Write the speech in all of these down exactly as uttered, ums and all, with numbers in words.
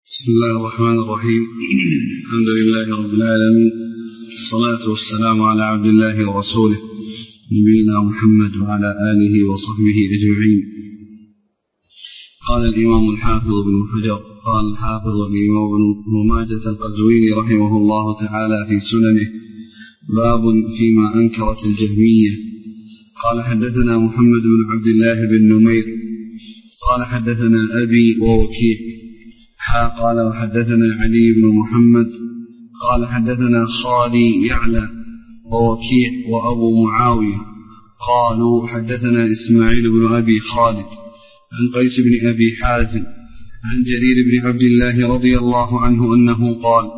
بسم الله الرحمن الرحيم. الحمد لله رب العالمين، الصلاة والسلام على عبد الله ورسوله نبينا محمد وعلى آله وصحبه أجمعين. قال الإمام الحافظ بن حجر قال الحافظ الإمام ابن ماجة القزويني رحمه الله تعالى في سننه: باب فيما أنكرت الجهمية. قال حدثنا محمد بن عبد الله بن نمير قال حدثنا أبي ووكيع قال وحدثنا علي بن محمد قال حدثنا خالي يعلى ووكيع وأبو معاوية قالوا حدثنا إسماعيل بن أبي خالد عن قيس بن أبي حازم عن جرير بن عبد الله رضي الله عنه أنه قال: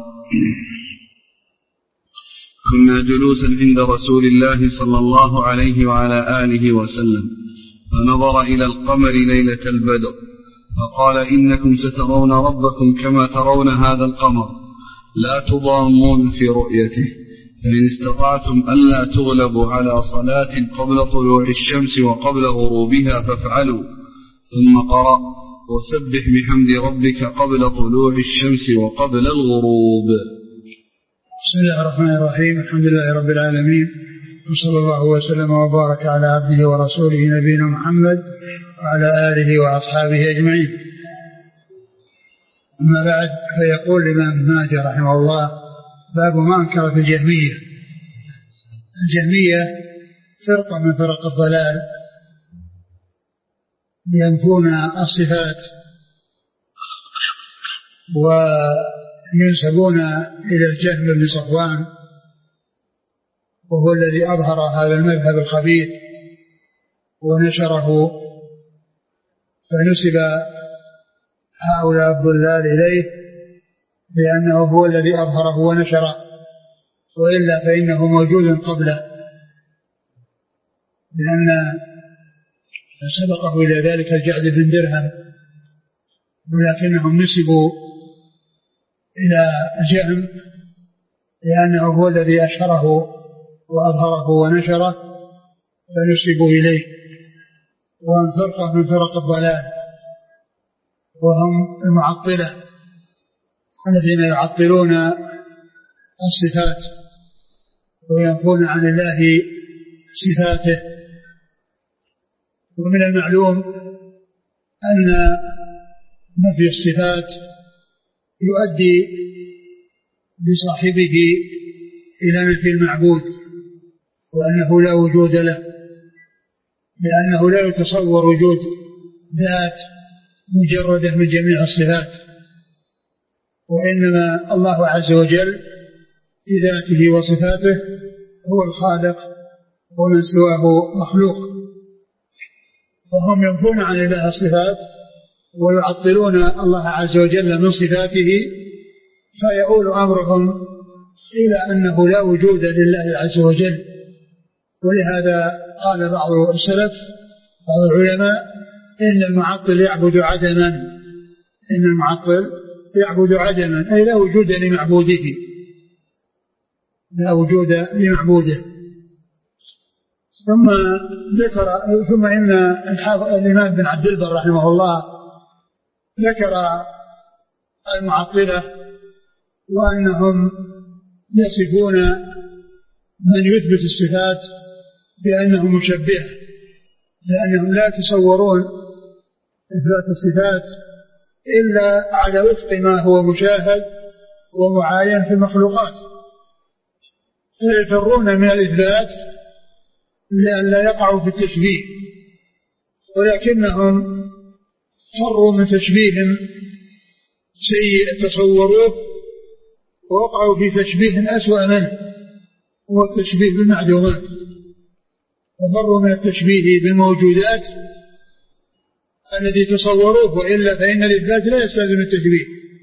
كنا جلوسا عند رسول الله صلى الله عليه وعلى آله وسلم فنظر إلى القمر ليلة البدر فقال: إنكم سترون ربكم كما ترون هذا القمر لا تضامون في رؤيته، فإن استطعتم ألا تغلبوا على صلاة قبل طلوع الشمس وقبل غروبها فافعلوا. ثم قرأ: وسبح بحمد ربك قبل طلوع الشمس وقبل الغروب. بسم الله الرحمن الرحيم. الحمد لله رب العالمين، وصلى الله وسلم وبارك على عبده ورسوله نبينا محمد وعلى آله وأصحابه أجمعين. أما بعد، فيقول الإمام ماجه رحمه الله: باب ما أنكرت الجهمية. الجهمية فرقة من فرق الضلال ينفون الصفات وينسبون إلى الجهم بن صفوان، وهو الذي أظهر هذا المذهب الخبيث ونشره، فنسب هؤلاء الضلال إليه لأنه هو الذي أظهره ونشره، وإلا فإنه موجود قبله، لأن سبقه إلى ذلك الجعد بن درهم، ولكنهم نسبوا إلى الجهم لأنه هو الذي أشهره وأظهره ونشره فنسبوا إليه. وهم فرقة من فرق الضلال، وهم المعطلة الذين يعطلون الصفات وينفون عن الله صفاته. ومن المعلوم أن نفي الصفات يؤدي بصاحبه إلى نفي المعبود، وأنه لا وجود له، لأنه لا يتصور وجود ذات مجردة من جميع الصفات، وإنما الله عز وجل بذاته وصفاته هو الخالق، ومن سواه مخلوق. وهم ينفون عن الله الصفات ويعطلون الله عز وجل من صفاته، فيؤول أمرهم إلى أنه لا وجود لله عز وجل. ولهذا قال بعض السلف بعض العلماء: إن المعطل يعبد عدما. إن المعطل يعبد عدما، أي لا وجود لمعبوده، لا وجود لمعبوده. ثم ذكر ثم إن الإمام بن عبد البر رحمه الله ذكر المعطلة وأنهم يصفون من يثبت الصفات بأنهم مشبهة، لأنهم لا يتصورون إثبات الصفات إلا على وفق ما هو مشاهد ومعاين في المخلوقات، فيفرون من الإثبات لئلا يقعوا في التشبيه، ولكنهم فروا من تشبيه سيء تصوروه ووقعوا في تشبيه أسوأ منه، هو التشبيه بالمعدومات. وفروا من التشبيه بالموجودات الذي تصوروه، وإلا فإن الإثبات لا يستلزم التشبيه،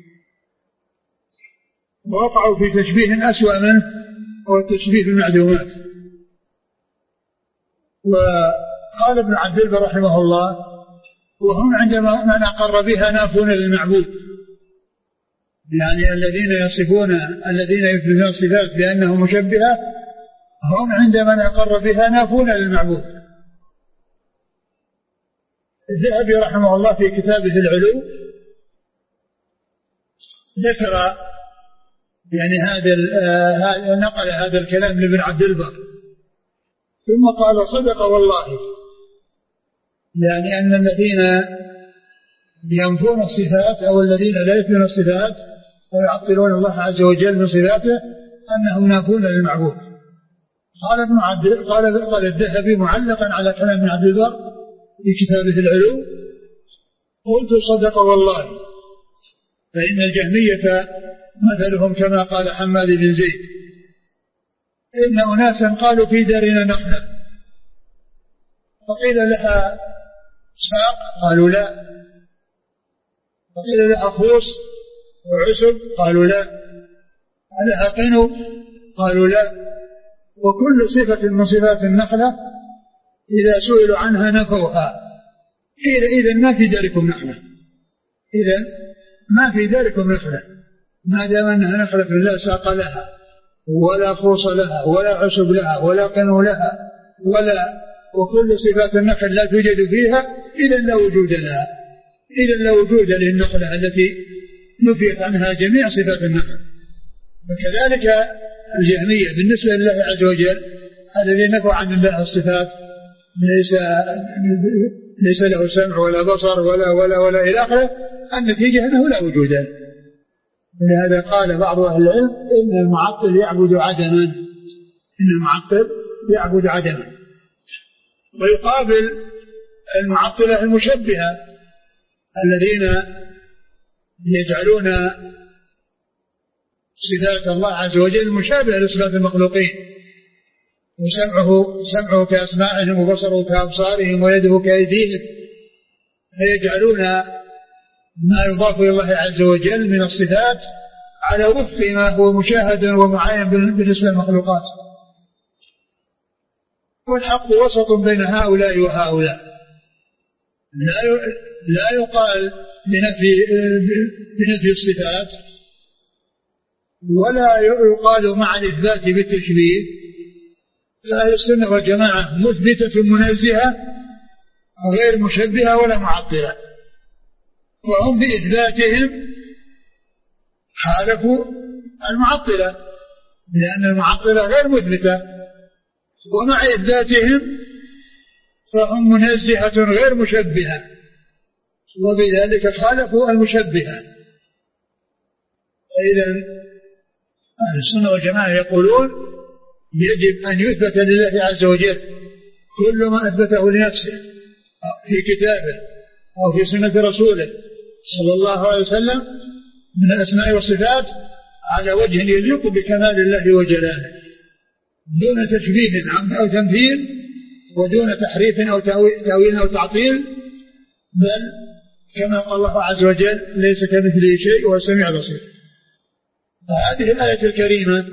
ووقعوا في تشبيه أسوأ منه هو التشبيه بالمعدومات. وقال ابن عبد البر رحمه الله: وهم عندما من أقر بها نافون للمعبود، يعني الذين يصفون الذين يثبتون الصفات بأنه مشبهة هم عندما أقر بها نافون للمعبود. الذهبي رحمه الله في كتابه العلو ذكر يعني هذا نقل هذا الكلام لابن عبد البر، ثم قال صدق والله، يعني أن الذين ينفون الصفات أو الذين لا يثبتون الصفات ويعطلون الله عز وجل من صفاته أنهم نافون للمعبود. قال ابن عبد قال قال الذهبي معلقا على كلام ابن عبد البر في كتابه العلو: قلت صدق والله، فإن الجهمية مثلهم كما قال حماد بن زيد: إن أناسا قالوا في دارنا نخلة، فقيل لها ساق، قالوا لا، فقيل لها خوص وعسب، قالوا لا، ألها قنو، قالوا لا، وكل صفة من صفات النخلة إذا سئلوا عنها نفوها. قيل إذن ما في ذلكم نخلة، إذن ما في ذلكم نخلة، ما دام أنها نخلة لا ساق لها ولا خوص لها ولا عسب لها ولا قنو لها ولا، وكل صفات النخل لا توجد فيها، إذن لا وجود لها، إذن لا وجود للنخلة التي نفيت عنها جميع صفات النخل. وكذلك الجهمية بالنسبة لله عز وجل الذي نفوا عن الله الصفات، ليس ليس له سمع ولا بصر ولا ولا ولا إلى آخره، النتيجة أنه لا وجود له. ولهذا قال بعض أهل العلم: إن المعطل يعبد عدما، إن المعطل يعبد عدما. ويقابل المعطلة المشبهة الذين يجعلون صفات الله عز وجل مشابهة لصفات المخلوقين، وسمعه سمعه كأسماعهم وبصره كأبصارهم ويده كأيديهم، فيجعلون ما يضاف إلى الله عز وجل من الصفات على وفق ما هو مشاهد ومعاين بالنسبة للمخلوقات. والحق وسط بين هؤلاء وهؤلاء، لا لا يقال بنفي بنفي الصفات، ولا يقال مع الإثبات بالتشبيه. فأهل السنة والجماعة مثبتة منزهة غير مشبهة ولا معطلة، وهم بإثباتهم خالفوا المعطلة، لأن المعطلة غير مثبتة، ومع إثباتهم فهم منزهة غير مشبهة، وبذلك خالفوا المشبهة. فإذا أهل السنة والجماعة يقولون يجب أن يثبت لله عز وجل كل ما أثبته لنفسه في كتابه أو في سنة رسوله صلى الله عليه وسلم من الأسماء والصفات على وجه يليق بكمال الله وجلاله، دون تشبيه أو تمثيل، ودون تحريف أو تأويل أو تعطيل، بل كما قال الله عز وجل: ليس كمثله شيء وهو السميع البصير. فهذه الآية الكريمة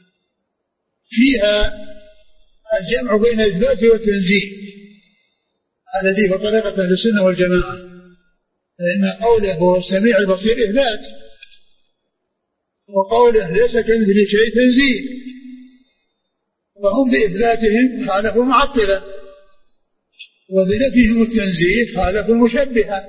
فيها الجمع بين الإثبات والتنزيه الذي هو طريقة أهل السنة والجماعة، فإن قوله هو السميع البصير إثبات، وقوله ليس كمثله شيء تنزيه. فهم بإثباتهم خالفوا معطلة، وبنفيهم التنزيه خالفوا مشبهة،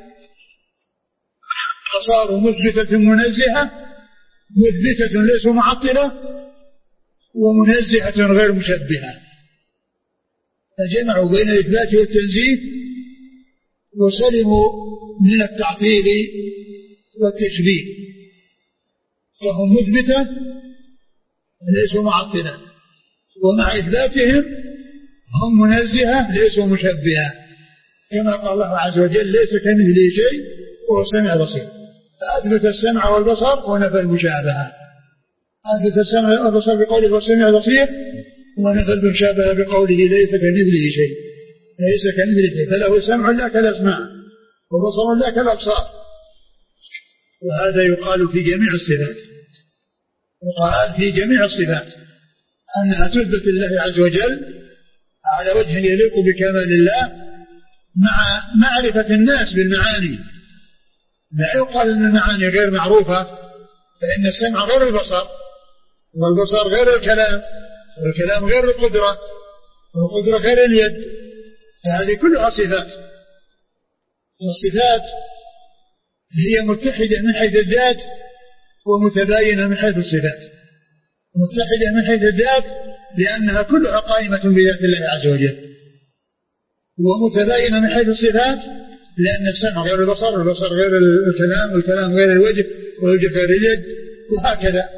فصاروا مثبتة منزهة، مثبتة ليسوا معطلة، ومنزهة غير مشبهة، فجمعوا بين الإثبات والتنزيه وسلموا من التعطيل والتشبيه، فهم مثبتة ليسوا معطلة، ومع إثباتهم هم منزهة ليسوا مشبهة، كما قال الله عز وجل: ليس كمثله شيء وهو السميع البصير. فأثبت السمع والبصر ونفى المشابهة، أثبت السمع والبصر بقوله هو السميع البصير، ونفى المشابهة بقوله ليس كمثله شيء، ليس كمثله شيء، فله سمع لا كالأسماع وبصر لا كالأبصار. وهذا يقال في جميع الصفات، يقال في جميع الصفات أنها تثبت لله عز وجل على وجه يليق بكمال الله، مع معرفة الناس بالمعاني. لا يقال أن المعاني غير معروفة، فإن السمع غير البصر، والبصر غير الكلام، والكلام غير القدرة، والقدرة غير اليد، فهذه كلها صفات. والصفات هي متحدة من حيث الذات ومتباينة من حيث الصفات، متحدة من حيث الذات لأنها كلها قائمة بذات الله عز وجل، ومتباينة من حيث الصفات لأن السمع غير البصر والبصر غير الكلام والكلام غير الوجه والوجه غير اليد، وهكذا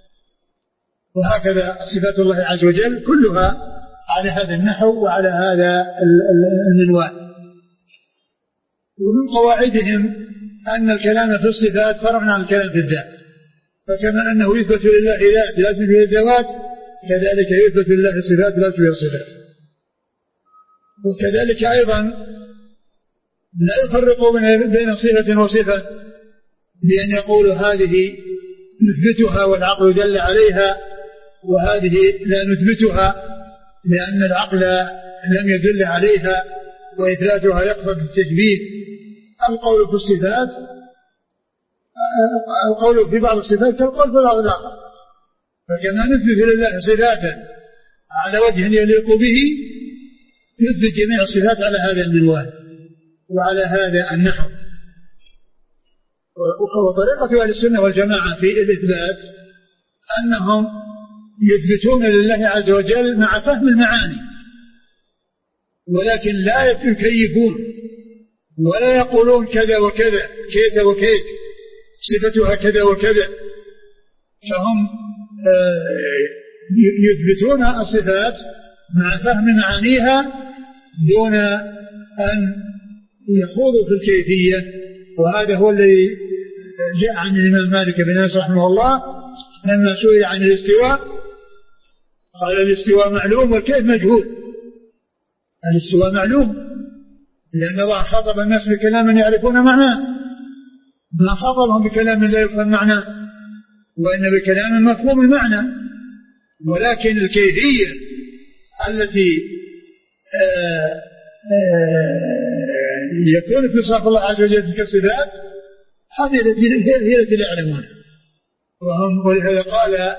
وهكذا صفات الله عز وجل كلها على هذا النحو وعلى هذا المنوال. ومن قواعدهم أن الكلام في الصفات فرع عن الكلام في الذات، فكما أنه يثبت لله ذات لا تشبه الذوات كذلك يثبت لله صفات لا تشبه الصفات. وكذلك أيضا لا يفرق بين صفة وصفة بأن يقولوا هذه نثبتها والعقل دل عليها وهذه لا نثبتها لأن العقل لم يدل عليها وإثباتها يقصد التشبيه. القول في الصفات القول في بعض الصفات كالقول في بعض الآخر، فكما نثبت لله صفاتا على وجه يليق به نثبت جميع الصفات على هذا المنوال وعلى هذا النحو. وطريقة أهل السنة والجماعة في الإثبات أنهم يثبتون لله عز وجل مع فهم المعاني، ولكن لا يكيفون ولا يقولون كذا وكذا كيت وكيت صفتها كذا وكذا، فهم يثبتون الصفات مع فهم معانيها دون أن يخوضوا في الكيفية. وهذا هو الذي جاء عن الإمام مالك بن أنس رحمه الله لما سئل عن الاستواء قال الاستواء معلوم والكيف مجهول. الاستواء معلوم لأن الله خاطب الناس بكلام يعرفون معناه، ما خاطبهم بكلام لا يفهم معناه وإن بكلام مفهوم المعنى، ولكن الكيفية التي آآ آآ يكون في صفات الله عز وجل تلك الصفات هذه هي التي لا يعلمونها. وهم ولهذا قال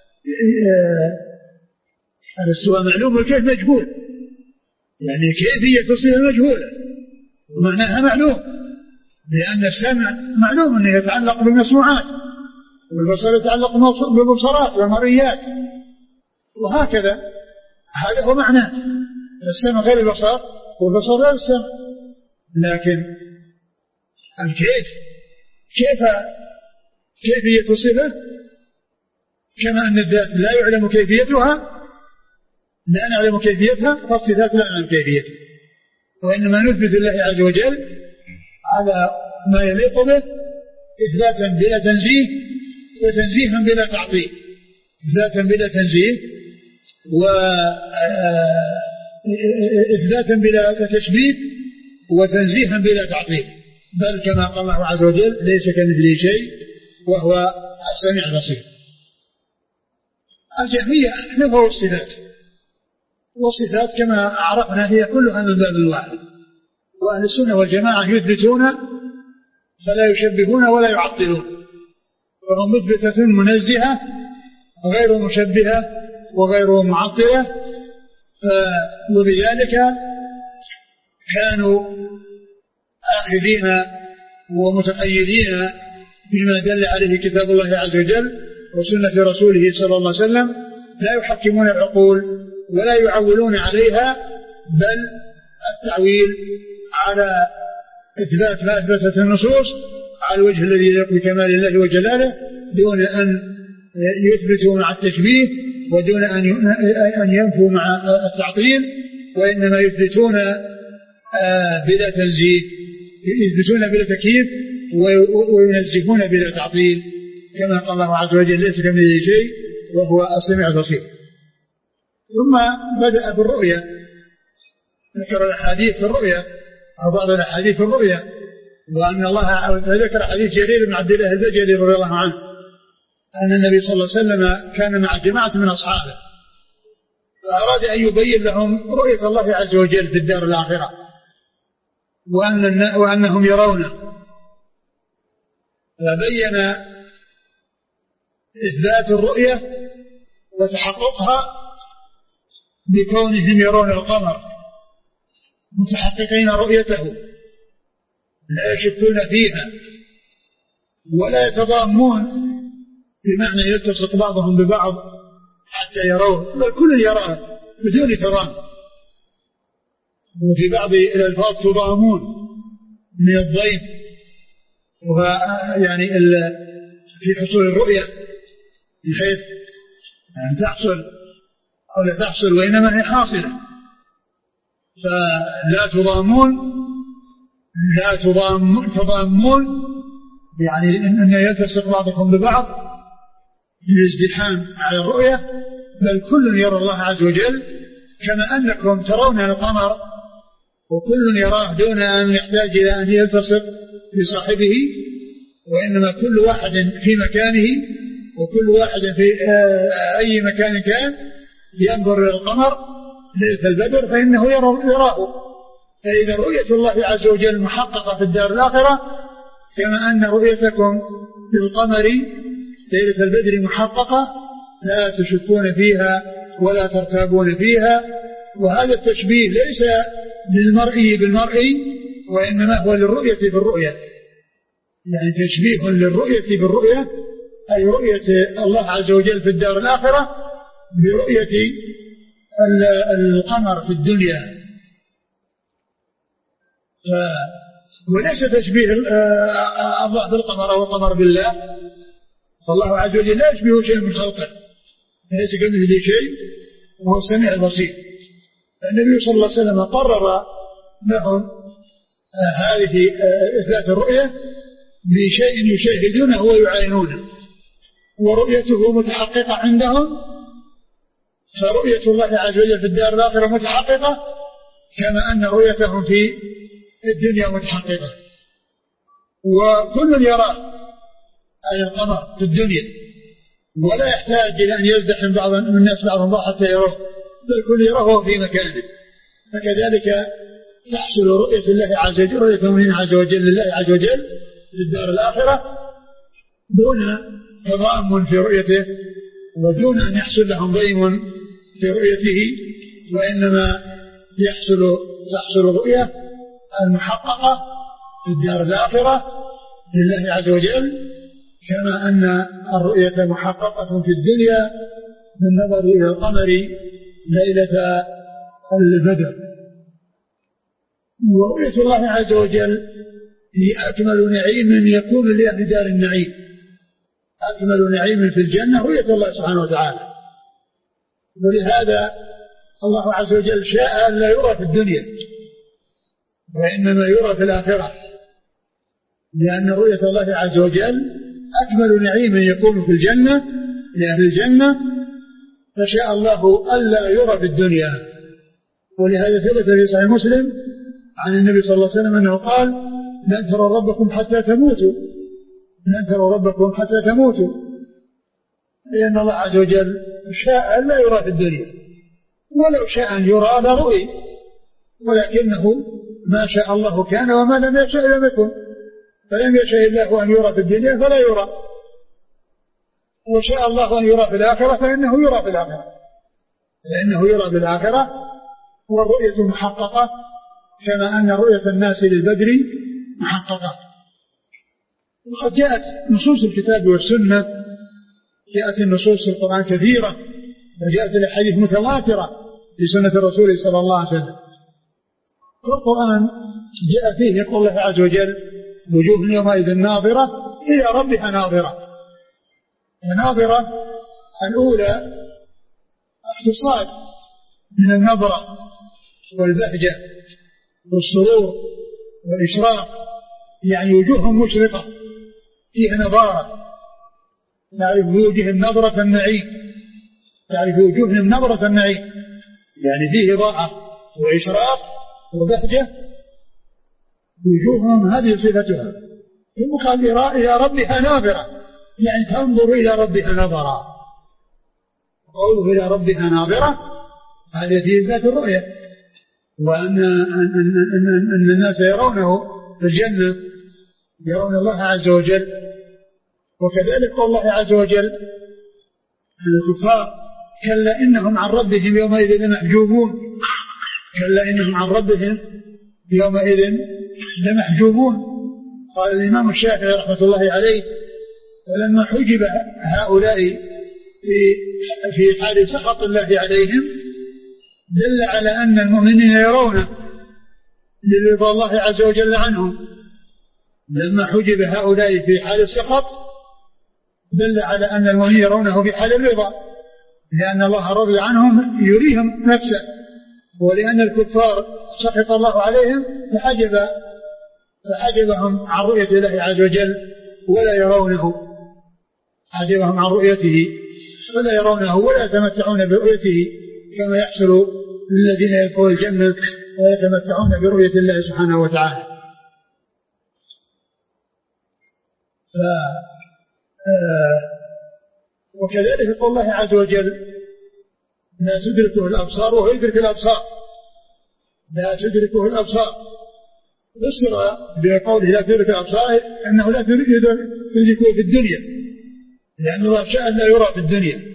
الاستواء معلوم والكيف مجهول، يعني كيفية الصفة مجهولة ومعناها معلوم، لأن السمع معلوم أنه يتعلق بالمسموعات والبصر يتعلق بالمبصرات والمرئيات، وهكذا هذا هو معناه. السمع غير البصر والبصر غير السمع، لكن الكيف كيف كيفية الصفة كما أن الذات لا يعلم كيفيتها لا نعلم كيفيتها فالصفات لا نعلم كيفيتها، وإنما نثبت الله عز وجل على ما يليق به إثباتا بلا تنزيه وتنزيها بلا تعطيل، إثباتا بلا تنزيه وإثباتا بلا تشبيه وتنزيها بلا تعطيل، بل كما قال الله عز وجل ليس كمثله شيء وهو السميع البصير. الجهمية نفوا الصفات، والصفات كما عرفنا هي كلها من باب واحد، وأهل السنة والجماعة يثبتون فلا يشبهون ولا يعطلون، فهم مثبتة منزهة غير مشبهة وغير معطلة، وبذلك كانوا آخذين ومتقيدين بما دل عليه كتاب الله عز وجل وسنة رسوله صلى الله عليه وسلم، لا يحكمون العقول ولا يعولون عليها، بل التعويل على إثبات ما أثبتت النصوص على الوجه الذي يليق بكمال الله وجلاله دون أن يثبتوا مع التشبيه ودون أن ينفوا مع التعطيل، وإنما يثبتون بلا تنزيه، يثبتون بلا تكييف وينزهون بلا تعطيل، كما قال الله عز وجل ليس كمثله شيء وهو السميع البصير. ثم بدأ بالرؤيا، ذكر الأحاديث في الرؤيا أو بعض الأحاديث في الرؤيا، وأن الله ذكر حديث جرير بن عبد الله البجلي رضي الله عنه أن النبي صلى الله عليه وسلم كان مع جماعة من أصحابه فأراد أن يبين لهم رؤية الله عز وجل في الدار الآخرة وأن وأنهم يرونه، فبين إثبات الرؤية وتحققها بكونهم يرون القمر متحققين رؤيته لا يشكون فيها ولا يتضامون بمعنى يلتصق بعضهم ببعض حتى يروه، بل كل يراه بدون ترام. وفي بعض الألفاظ تضامون من الضيم، ويعني في حصول الرؤية بحيث أن تحصل أو لا تحصل وإنما هي حاصلة. فلا تضامون لا تضامون تضامون يعني أن يلتصق بعضكم ببعض للازدحام على الرؤية، بل كل يرى الله عز وجل كما أنكم ترون القمر وكل يراه دون أن يحتاج إلى أن يلتصق بصاحبه، وإنما كل واحد في مكانه وكل واحد في أي مكان كان ينظر إلى القمر ليلة البدر فإنه يراه. فإذا رؤية الله عز وجل محققة في الدار الآخرة كما أن رؤيتكم للقمر ليلة البدر محققة لا تشكون فيها ولا ترتابون فيها. وهذا التشبيه ليس للمرئي بالمرئي وإنما هو للرؤية بالرؤية، يعني تشبيه للرؤية بالرؤية، أي رؤية الله عز وجل في الدار الآخرة برؤية القمر في الدنيا. ف... وليس تشبيه الله بالقمر أو القمر بالله، فالله عز وجل لا يشبه شيء من خلقه، ليس كمثله شيء وهو السميع البصير. النبي صلى الله عليه وسلم قرر لهم هذه إثبات الرؤية بشيء يشاهدونه ويعاينونه، ورؤيته متحققة عندهم. فرؤية الله عز وجل في الدار الآخرة متحققة كما أن رؤيتهم في الدنيا متحققة. وكل يراه أي القمر في الدنيا ولا يحتاج إلى أن يزدحم بعض الناس بعضهم بعض حتى يروه، بل كل يراه في مكانه. فكذلك تحصل رؤية الله عز وجل رؤية المؤمنين عز وجل لله عز وجل في الدار الآخرة دون تضامن في رؤيته ودون أن يحصل لهم ضيم في رؤيته، وإنما يحصل تحصل الرؤية المحققة في الدار الآخرة لله عز وجل كما أن الرؤية محققة في الدنيا بالنظر إلى القمر ليلة البدر. ورؤية الله عز وجل هي أكمل نعيم يكون لأهل دار النعيم، أكمل نعيم في الجنة رؤية الله سبحانه وتعالى. ولهذا الله عز وجل شاء أن لا يرى في الدنيا وإنما يرى في الآخرة، لأن رؤية الله عز وجل أكمل نعيم يكون في الجنة لأهل الجنة، فشاء الله ألا يرى في الدنيا. ولهذا ثبت في صحيح مسلم عن النبي صلى الله عليه وسلم أنه قال: لن تروا ربكم حتى تموتوا، لن تروا ربكم حتى تموتوا، لأن الله عز وجل شاء ألا يرى في الدنيا، ولو شاء أن يرى لرؤي، ولكنه ما شاء الله كان وما لم يشاء لم يكن. فلم يشاء الله أن يرى في الدنيا فلا يرى، وشاء الله أن يرى في الآخرة فإنه يرى في الآخرة، فإنه يرى في الآخرة. والرؤية محققة كما أن رؤية الناس للبدر محققة. وقد جاءت نصوص الكتاب والسنة، جاءت النصوص في القرآن كثيرة، وجاءت الأحاديث متواترة في سنة الرسول صلى الله عليه وسلم. والقرآن جاء فيه يقول الله عز وجل: وجوه يومئذ ناظرة إلى ربها ناظرة. الناظرة الأولى اختصار من النظرة والبهجة والسرور والإشراق، يعني وجوههم مشرقة فيها نظارة، تعرف وجوههم نظرة النعيم، تعرف وجوههم نظرة النعيم، يعني فيه إضاءة وإشراق وبهجة، وجوههم هذه صفتها. ثم قال إلى ربها ناظرة، يعني تنظر إلى ربها نظرا. قوله إلى ربها ناظرة هذا في إثبات الرؤية، وأن أن أن أن أن الناس يرونه في الجنة، يرون الله عز وجل. وكذلك قول الله عز وجل عن الكفار: كلا إنهم عن ربهم يومئذ لمحجوبون، كلا إنهم عن ربهم يومئذ لمحجوبون. قال الإمام الشافعي رحمة الله عليه: فلما حجب هؤلاء في في حال سخط الله عليهم دل على أن المؤمنين يرونه لرضا الله عز وجل عنهم. لما حجب هؤلاء في حال السخط دل على أن المؤمنين يرونه في حال الرضا، لأن الله رضي عنهم يريهم نفسه، ولأن الكفار سخط الله عليهم فحجب فحجبهم عن رؤية الله عز وجل ولا يرونه، حجبهم عن رؤيته ولا يرونه ولا يتمتعون برؤيته كما يحصل للذين يدخلون الجنة ويتمتعون برؤية الله سبحانه وتعالى. ف... آه... وكذلك قول الله عز وجل لا تدركه الأبصار وهو يدرك الأبصار، لا تدركه الأبصار فسر بقوله لا تدرك الأبصار أنه لا تدركه في الدنيا، لأن الله شاء لا يرى في الدنيا.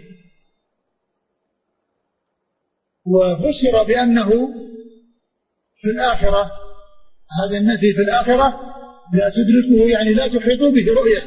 وفسر بأنه في الآخرة، هذا النفي في الآخرة لا تدركه يعني لا تحيط به رؤية،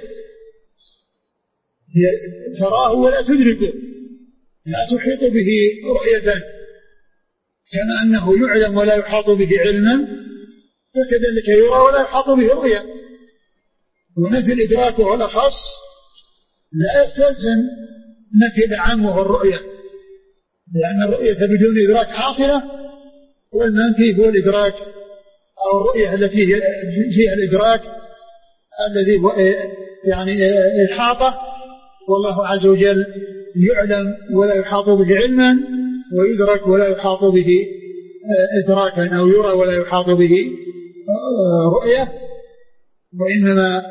تراه ولا تدركه، لا تحيط به رؤية، كما أنه يعلم ولا يحاط به علما فكذلك يرى ولا يحاط به رؤية. ونفي الإدراك وهو الأخص لا يستلزم نفي العام وهو الرؤية، لأن الرؤية بدون إدراك حاصلة، والمنفي هو الإدراك أو الرؤية التي فيها الإدراك الذي يعني إحاطة، والله عز وجل يعلم ولا يحاط به علما، ويدرك ولا يحاط به إدراكا، أو يرى ولا يحاط به رؤية. وإنما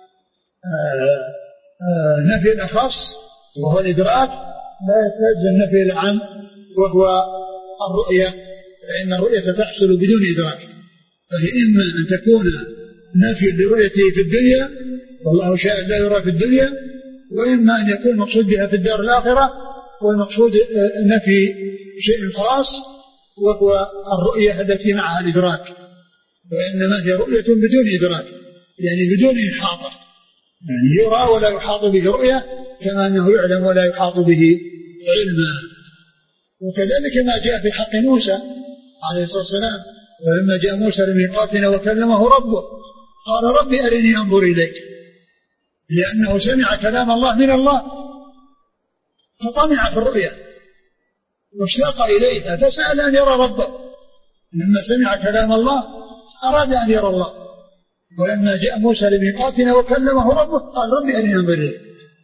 نفي الأخص وهو الإدراك لا يستلزم نفي العام وهو الرؤية، فإن الرؤية تحصل بدون إدراك، فهي إما أن تكون نفي لرؤيته في الدنيا والله شاء لا يرى في الدنيا، وإما أن يكون مقصود بها في الدار الآخرة والمقصود نفي شيء خاص وهو الرؤية التي معها الإدراك، وإنما هي رؤية بدون إدراك يعني بدون إحاطة، يعني يرى ولا يحاط به رؤية كما أنه يعلم ولا يحاط به علما. وكذلك ما جاء في حق موسى عليه الصلاة والسلام، ولما جاء موسى لميقاتنا وكلمه ربه قال ربي أرني أنظر إليك، لأنه سمع كلام الله من الله فطمع في الرؤية واشتاق إليها فسأل أن يرى ربه. لما سمع كلام الله أراد أن يرى الله، ولما جاء موسى لميقاتنا وكلمه ربه قال ربي أرني أنظر إليك،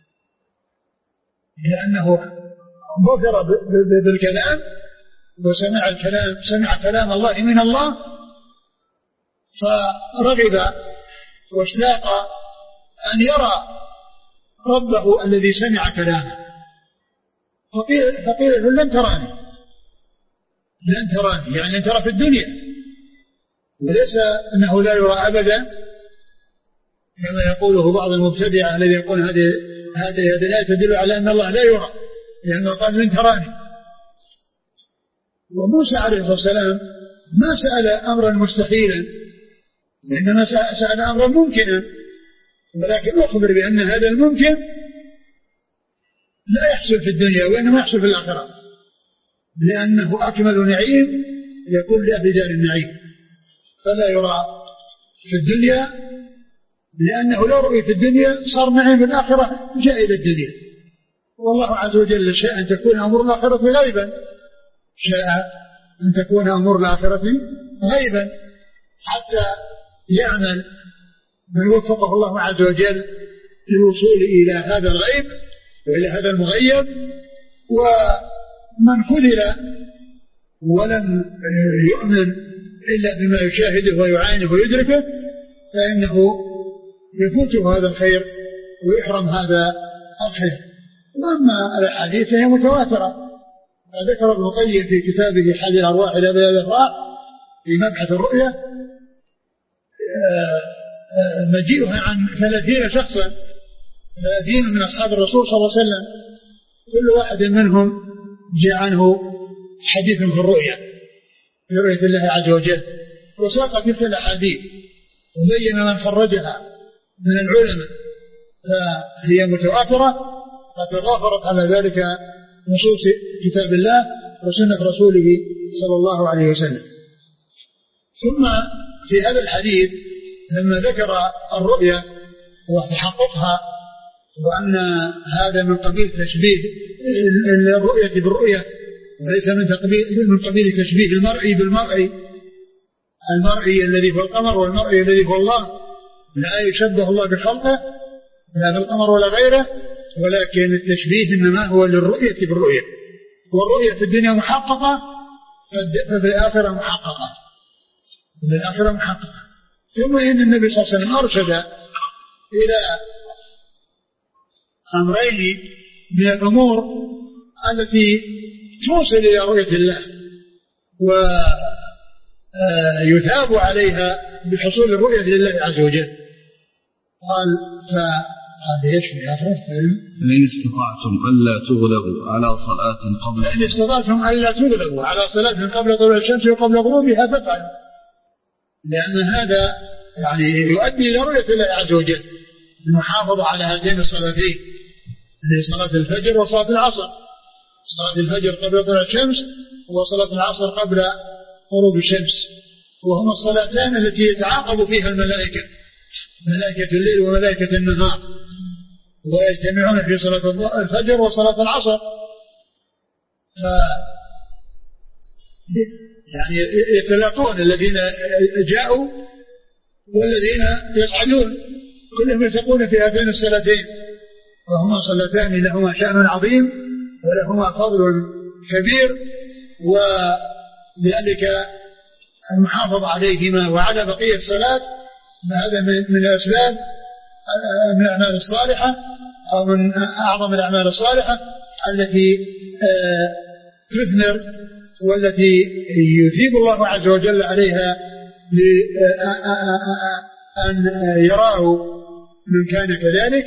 لأنه بكر بالكلام وسمع الكلام سمع كلام الله من الله فرغب واشتاق أن يرى ربه الذي سمع كلامه، فقيل, فقيل له لن تراني لن تراني يعني لن ترى في الدنيا، وليس أنه لا يرى أبدا كما يقوله بعض المبتدعة الذي يقول هذه هذه الآية تدل على أن الله لا يرى، لأنه قال لن تراني. وموسى عليه الصلاة والسلام ما سأل أمرا مستحيلا، وإنما سأل أمرا ممكنا، ولكن أخبر بأن هذا الممكن لا يحصل في الدنيا وإنما يحصل في الآخرة، لأنه أكمل نعيم يكون لأهل دار النعيم، فلا يرى في الدنيا، لأنه لو رؤي في الدنيا صار نعيم في الآخرة جاء إلى الدنيا. والله عز وجل شاء أن تكون أمور الآخرة غيبا، شاء أن تكون أمور الآخرة غيبا حتى يعمل من وفقه الله عز وجل للوصول إلى هذا الغيب وإلى هذا المغيب. ومن خذل ولم يؤمن إلا بما يشاهده ويعاينه ويدركه فإنه يفوته هذا الخير ويحرم هذا الخير. وأما الأحاديث هي متواترة، ذكر ابن القيم في كتابه حادي الأرواح إلى بلاد الأفراح في مبحث الرؤية مجيئها عن ثلاثين شخصا، ثلاثين من أصحاب الرسول صلى الله عليه وسلم، كل واحد منهم جاء عنه حديث في الرؤية في رؤية الله عز وجل، وساق تلك الأحاديث وبين من خرجها من العلماء فهي متواترة قد تضافرت على ذلك نصوص كتاب الله وسنة رسوله صلى الله عليه وسلم. ثم في هذا الحديث لما ذكر الرؤيا وتحققها وأن هذا من قبيل تشبيه الرؤية بالرؤية وليس من قبيل من قبيل تشبيه المرئي بالمرئي، المرئي الذي هو القمر والمرئي الذي هو الله لا يشبه الله بخلقه لا بالقمر ولا غيره، ولكن التشبيه إنما هو للرؤية بالرؤية، والرؤية في الدنيا محققة ففي الآخرة محققة في الآخرة محققة. ثم إن النبي صلى الله عليه وسلم أرشد إلى أمرين من الأمور التي توصل إلى رؤية الله ويثاب عليها بحصول الرؤية لله عز وجل. قال فقال ايش في آخر فإن استطعتم ألا تغلبوا على صلاة قبل فإن استطعتم ألا تغلبوا على صلاة قبل طلوع الشمس وقبل غروبها فافعلوا، لأن هذا يعني يؤدي إلى رؤية الله عز وجل المحافظة على هاتين الصلاتين، صلاة الفجر وصلاة العصر، صلاة الفجر قبل طلوع الشمس وصلاة العصر قبل غروب الشمس، وهما الصلاتان التي يتعاقب فيها الملائكة، ملائكة الليل وملائكة النهار، ويجتمعون في صلاة الفجر وصلاة العصر. ف يعني يتلاقون الذين جاءوا والذين يصعدون كلهم يلتقون في هاتين الصلاتين، وهما صلاتان لهما شأن عظيم ولهما فضل كبير، ولذلك المحافظة عليهما وعلى بقية الصلاة هذا من الأسباب من الأعمال الصالحة أو من أعظم الأعمال الصالحة التي تثمر والتي يثيب الله عز وجل عليها أن يراه من كان كذلك.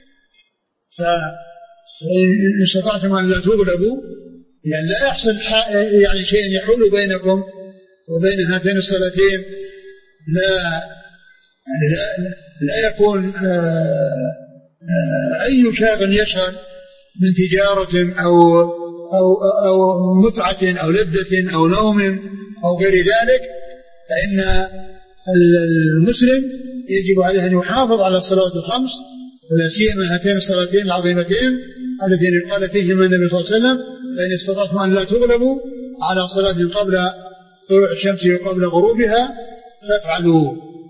فإن استطعتم أن لا تغلبوا يعني لا يحصل يعني شيء يحول بينكم وبين هاتين الصلاتين، لا لا, لا يكون أي شاغل يشغل من تجارة أو أو أو متعة أو لذة أو نوم أو غير ذلك، فإن المسلم يجب عليه أن يحافظ على الصلوات الخمس ولا سيما هاتين الصلاتين العظيمتين التين قال فيهما النبي صلى الله عليه وسلم فإن استطعتم أن لا تغلبوا على صلاة قبل طلوع الشمس وقبل غروبها فافعلوا.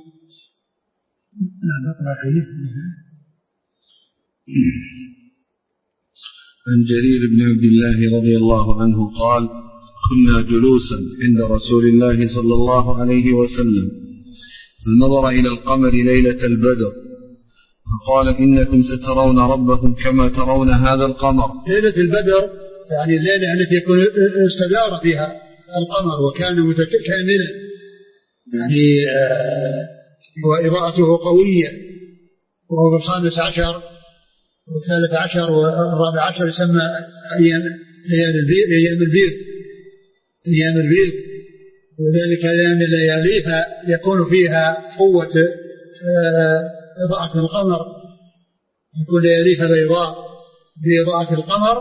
عن جرير بن عبد الله رضي الله عنه قال: كنا جلوسا عند رسول الله صلى الله عليه وسلم فنظر إلى القمر ليلة البدر فقال: إنكم سترون ربكم كما ترون هذا القمر. ليلة البدر يعني الليلة التي يكون استدار فيها القمر وكان متكاملا يعني آه وإضاءته قوية، وهو في الخامس عشر والثالث عشر والرابع عشر يسمى أيام أيام البيض أيام البيض أيام البيض وذلك أيام لياليها يكون فيها قوة إضاءة القمر، يكون لياليها بيضاء بإضاءة القمر.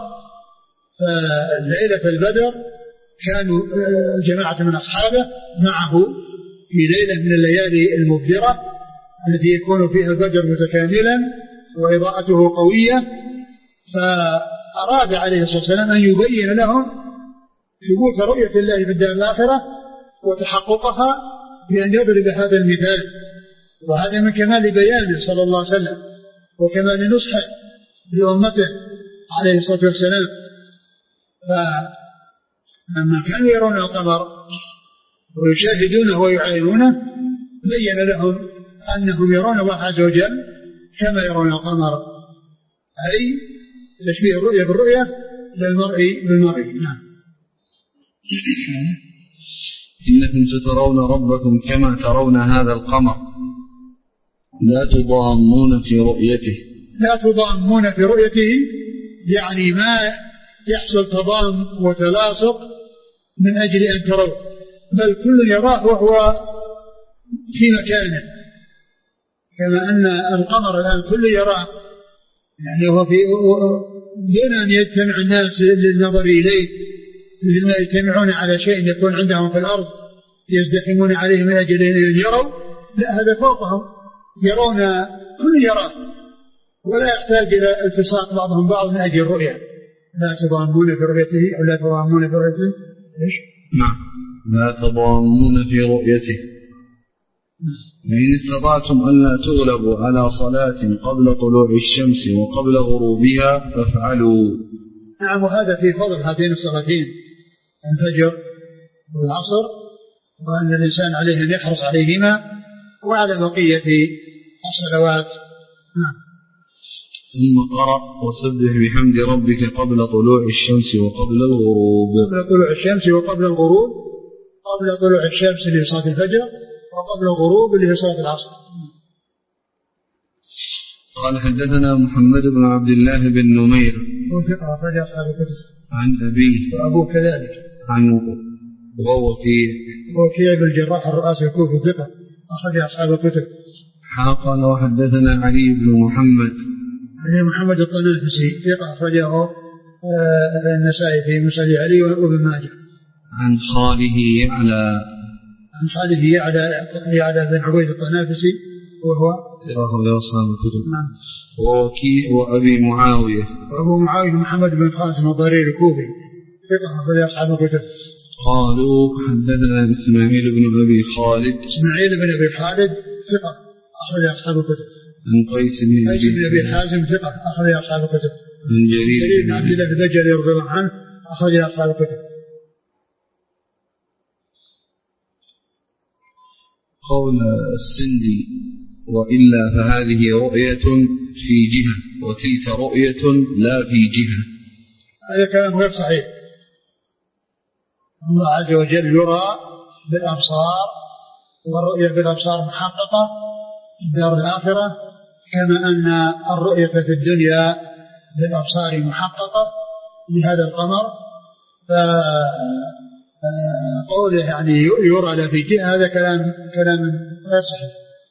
فليلة البدر كانوا جماعة من أصحابه معه في ليلة من الليالي المبدرة التي يكون فيها البدر متكاملا وإضاءته قوية، فأراد عليه الصلاة والسلام أن يبين لهم ثبوت رؤية الله في الدار الآخرة وتحققها بأن يضرب هذا المثال، وهذا من كمال بيانه صلى الله عليه وسلم وكمال نصحه لأمته عليه الصلاة والسلام. فلما كانوا يرون القمر ويشاهدونه ويعاينونه بين لهم أنهم يرون الله عز وجل كما يرون القمر، أي تشبيه الرؤية بالرؤية للمرء بالمرء. نعم. إنكم سترون ربكم كما ترون هذا القمر لا تضامون في رؤيته. لا تضامون في رؤيته يعني ما يحصل تضام وتلاصق من أجل أن تروا، بل كل يراه وهو في مكانه، كما أن القمر الآن كل يراه يعني هو في دون أن يجتمع الناس للنظر إليه، لما يجتمعون على شيء يكون عندهم في الأرض يزدحمون عليه من أجل أن يروا، لا هذا فوقهم يرون كل يراه، ولا يحتاج إلى التصاق بعضهم بعض من أجل الرؤية. لا تضامون في رؤيته أو لا تضامون في رؤيته. إيش؟ نعم، لا تضامون في رؤيته. إن استطعتم ألا تغلبوا على صلاة قبل طلوع الشمس وقبل غروبها فافعلوا. نعم، وهذا في فضل هاتين الصلاتين الفجر والعصر، وأن الإنسان عليه أن يحرص عليهما وعلى بقية الصلوات. نعم. ثم قرأ وسبح بحمد ربك قبل طلوع الشمس وقبل الغروب. قبل طلوع الشمس وقبل الغروب، قبل طلوع الشمس لصلاة الفجر وقبل الغروب لصلاة العصر. قال حدثنا محمد بن عبد الله بن نمير وثقة أخرج أصحاب الكتب. عن أبيه وأبوه كذلك. عن ووكيع ووكيع بن الجراح الرؤاسي الكوفي ثقة أخرج أصحاب الكتب. قال وحدثنا علي بن محمد علي محمد الطنافسي ثقة أخرجه النسائي في مسند علي وابن ماجه. عن خاله يعلى عن خاله يعلى يعلى بن عبيد الطنافسي وهو ثقة أصحاب الكتب. نعم. ووكيع وأبي معاوية وأبو معاوية محمد بن قاسم الضريري الكوفي ثقة أخرج أصحاب الكتب. قالوا حدثنا إسماعيل بن أبي خالد إسماعيل بن أبي خالد ثقة أخرج أصحاب الكتب. عن قيس بن قيس بن أبي حازم ثقة أخرج أصحاب الكتب. عن جرير بن عبد الله البجلي رضي الله عنه أخرج أصحاب الكتب. قول السندي وإلا فهذه رؤية في جهة وتلك رؤية لا في جهة. هذا كلام غير صحيح. الله عز وجل يرى بالأبصار، والرؤية بالأبصار محققة في الدار الآخرة، كما أن الرؤية في الدنيا بالأبصار محققة لهذا القمر. فقوله يعني يرى لا في جهة هذا كلام كلام غير صحيح.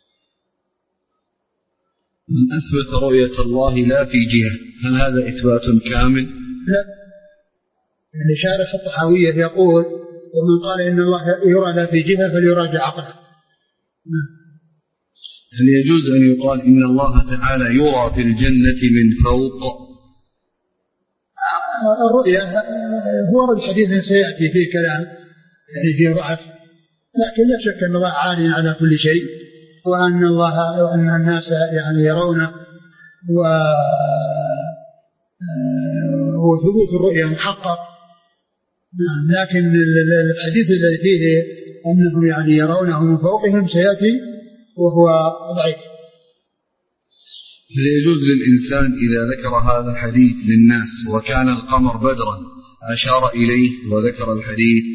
من أثبت رؤية الله لا في جهة هل هذا إثبات كامل؟ لا، يعني شارح الطحاوية يقول ومن قال إن الله يرى لا في جهة فليراجع عقله. هل يجوز أن يقال إن الله تعالى يرى في الجنة من فوق؟ الرؤية هو الحديث سيأتي فيه كلام يعني فيه ضعف، لكن لا شك أن الله عالٍ على كل شيء، وأن الله وأن الناس يعني يرونه، وثبوت الرؤية محقق. لكن الحديث الذي فيه أنهم يعني يرونه من فوقهم سيأتي وهو ضعيف. هل يجوز للإنسان إذا ذكر هذا الحديث للناس وكان القمر بدرا أشار إليه وذكر الحديث؟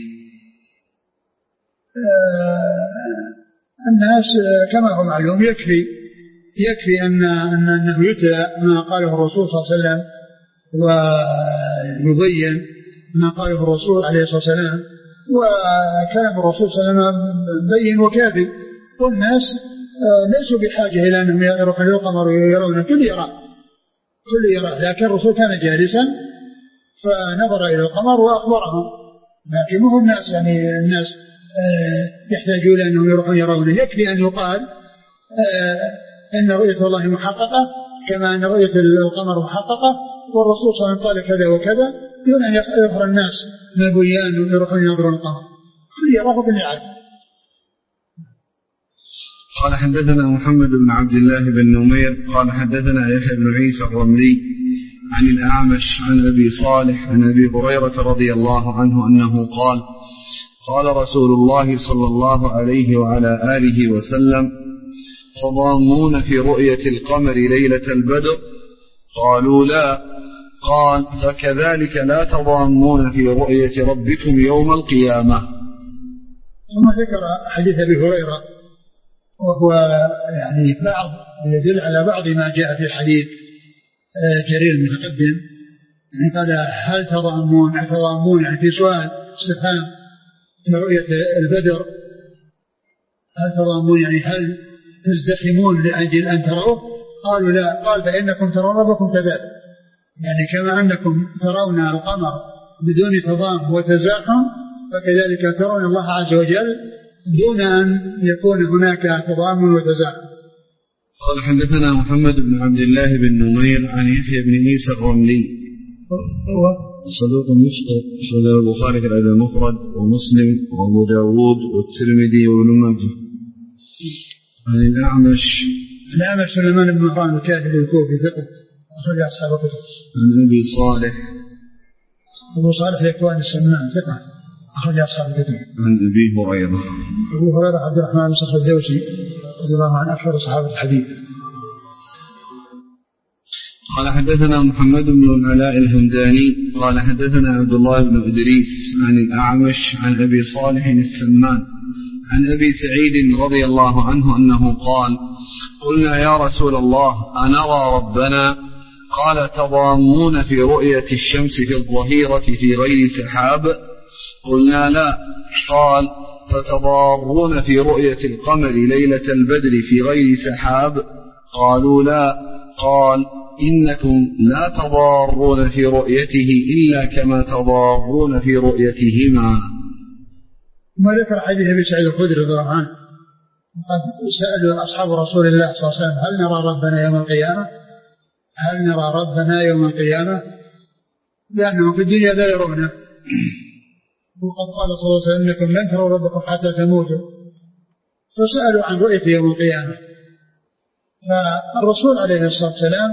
الناس كما هو معلوم يكفي يكفي أن أنه يتلى ما قاله الرسول صلى الله عليه وسلم ويبين ما قاله الرسول عليه الصلاة والسلام، وكلام الرسول صلى الله عليه وسلم بين وكافي، والناس ليسوا بحاجة إلى أنهم يروحوا للقمر ويرون كل يرى كل يرى لكن الرسول كان جالسا فنظر إلى القمر وأخبرهم، لكن هم الناس يعني الناس يحتاجون أنهم يروحون يرونه. يكفي أن يقال أن رؤية الله محققة كما أن رؤية القمر محققة، والرسول صلى الله عليه وسلم قال كذا وكذا دون أن يظهر الناس ما بيان ويروحون ينظرون القمر، كل يراه بالنعم. قال حدثنا محمد بن عبد الله بن نمير قال حدثنا يحيى بن عيسى الرملي عن الأعمش عن أبي صالح عن أبي هريرة رضي الله عنه أنه قال قال رسول الله صلى الله عليه وعلى آله وسلم تضامون في رؤية القمر ليلة البدر؟ قالوا لا. قال فكذلك لا تضامون في رؤية ربكم يوم القيامة. ثم ذكر حديث أبي هريرة وهو يعني بعض يدل على بعض ما جاء في حديث جرير المتقدم، يعني قال هل تضامون تضامون يعني في سؤال استفهام في رؤية البدر، هل تضامون يعني هل تزدحمون لأجل أن تروه؟ قالوا لا. قال فإنكم ترون ربكم كذلك، يعني كما أنكم ترون القمر بدون تضام وتزاحم فكذلك ترون الله عز وجل دون أن يكون هناك تضام وتزاحم. قال حدثنا محمد بن عبد الله بن نمير عن يحيى بن عيسى الرملي هو صدوق يخطئ، أخرجه البخاري في الأدب المفرد ومسلم وأبو داود والترمذي وابن ماجه. عن الأعمش الأعمش سليمان بن مهران الكاهلي الكوفي ثقة أخرج أصحاب الكتب. عن أبي صالح أبو صالح الإكوان السمان ثقة أخرج أصحاب الكتب. عن أبي هريرة أبو هريرة عبد الرحمن بن صخر الدوسي رضي الله عنه أكثر صحابة الحديث. قال حدثنا محمد بن العلاء الهمداني قال حدثنا عبد الله بن إدريس عن الأعمش عن أبي صالح السمان عن أبي سعيد رضي الله عنه أنه قال: قلنا يا رسول الله أنرى ربنا؟ قال: تضامون في رؤية الشمس في الظهيرة في غير سحاب؟ قلنا لا. قال: فتضارون في رؤية القمر ليلة البدر في غير سحاب؟ قالوا لا. قال: إنكم لا تضارون في رؤيته إلا كما تضارون في رؤيتهما. ما ذكر حديث أبي سعيد الخدري رضي الله عنه قد سألوا أصحاب رسول الله صلى الله عليه وسلم: هل نرى ربنا يوم القيامة؟ هل نرى ربنا يوم القيامة؟ لأنهم في الدنيا لا يرونه، وقد قال صلى الله عليه وسلم: إنكم لن تروا ربكم حتى تموتوا. فسألوا عن رؤية يوم القيامة، فالرسول عليه الصلاة والسلام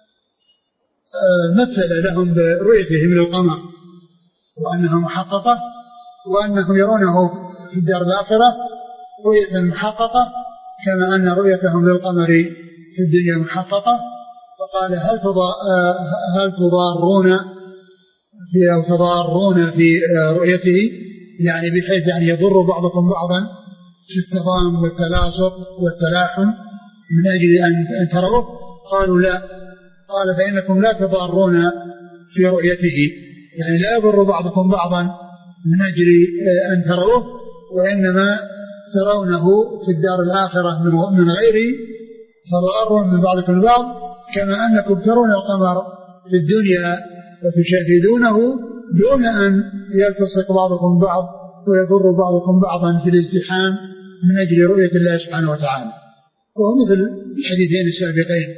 مثل لهم برؤيتهم للقمر وأنها محققة، وأنهم يرونه في الدار الآخرة رؤية محققة كما أن رؤيتهم للقمر في الدنيا محققة. فقال: هل هل تضارون في أو تضارون في رؤيته، يعني بحيث يعني يضر بعضكم بعضا في التضام والتلاصق والتلاحم من أجل أن تروه؟ قالوا لا. قال: فإنكم لا تضارون في رؤيته، يعني لا يضر بعضكم بعضا من أجل أن تروه، وإنما ترونه في الدار الآخرة من غير تضار من بعضكم البعض، كما أنكم ترون القمر في الدنيا وتشاهدونه دون أن يلتصق بعضكم بعض ويضر بعضكم بعضا في الازدحام من أجل رؤية الله سبحانه وتعالى، وهو مثل الحديثين السابقين.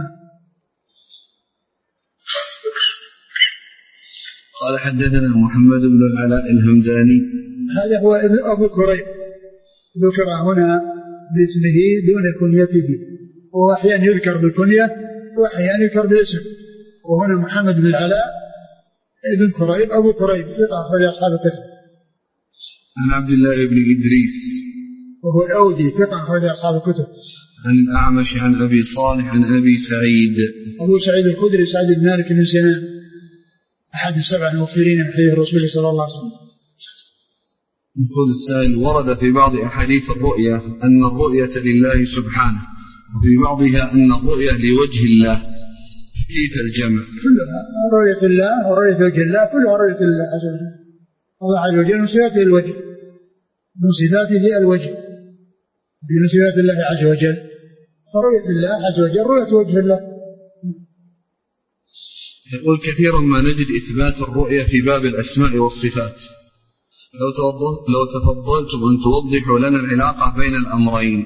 قال حدثنا محمد بن العلاء الهمداني. هذا هو أبو كريب، ذكر هنا باسمه دون كنيته، وهو أحيانا يذكر بالكنية وأحيانا يذكر بالاسم. وهنا محمد بن العلاء ابن كريب أبو كريب أخرج أصحاب الكتب. عن عبد الله بن إدريس وهو الأودي ثقة أخرج أصحاب الكتب. عن الأعمش عن أبي صالح عن أبي سعيد أبو سعيد الخدري سعيد بن مالك بن سنان أحد السبع المكثرين من حديث الرسول صلى الله عليه وسلم. يقول السائل: ورد في بعض أحاديث الرؤيا أن الرؤية لله سبحانه، وفي بعضها أن الرؤية لوجه الله، كيف الجمع؟ كلها رؤية الله ورؤية وجه الله، كلها رؤية الله عز وجل. الله عز وجل من صفاته الوجه، من صفاته الوجه، من صفات الله عز وجل، فرؤية الله عز وجل رؤية وجه الله. يقول: كثيرا ما نجد إثبات الرؤية في باب الأسماء والصفات، لو لو تفضلتم أن توضحوا لنا العلاقة بين الأمرين.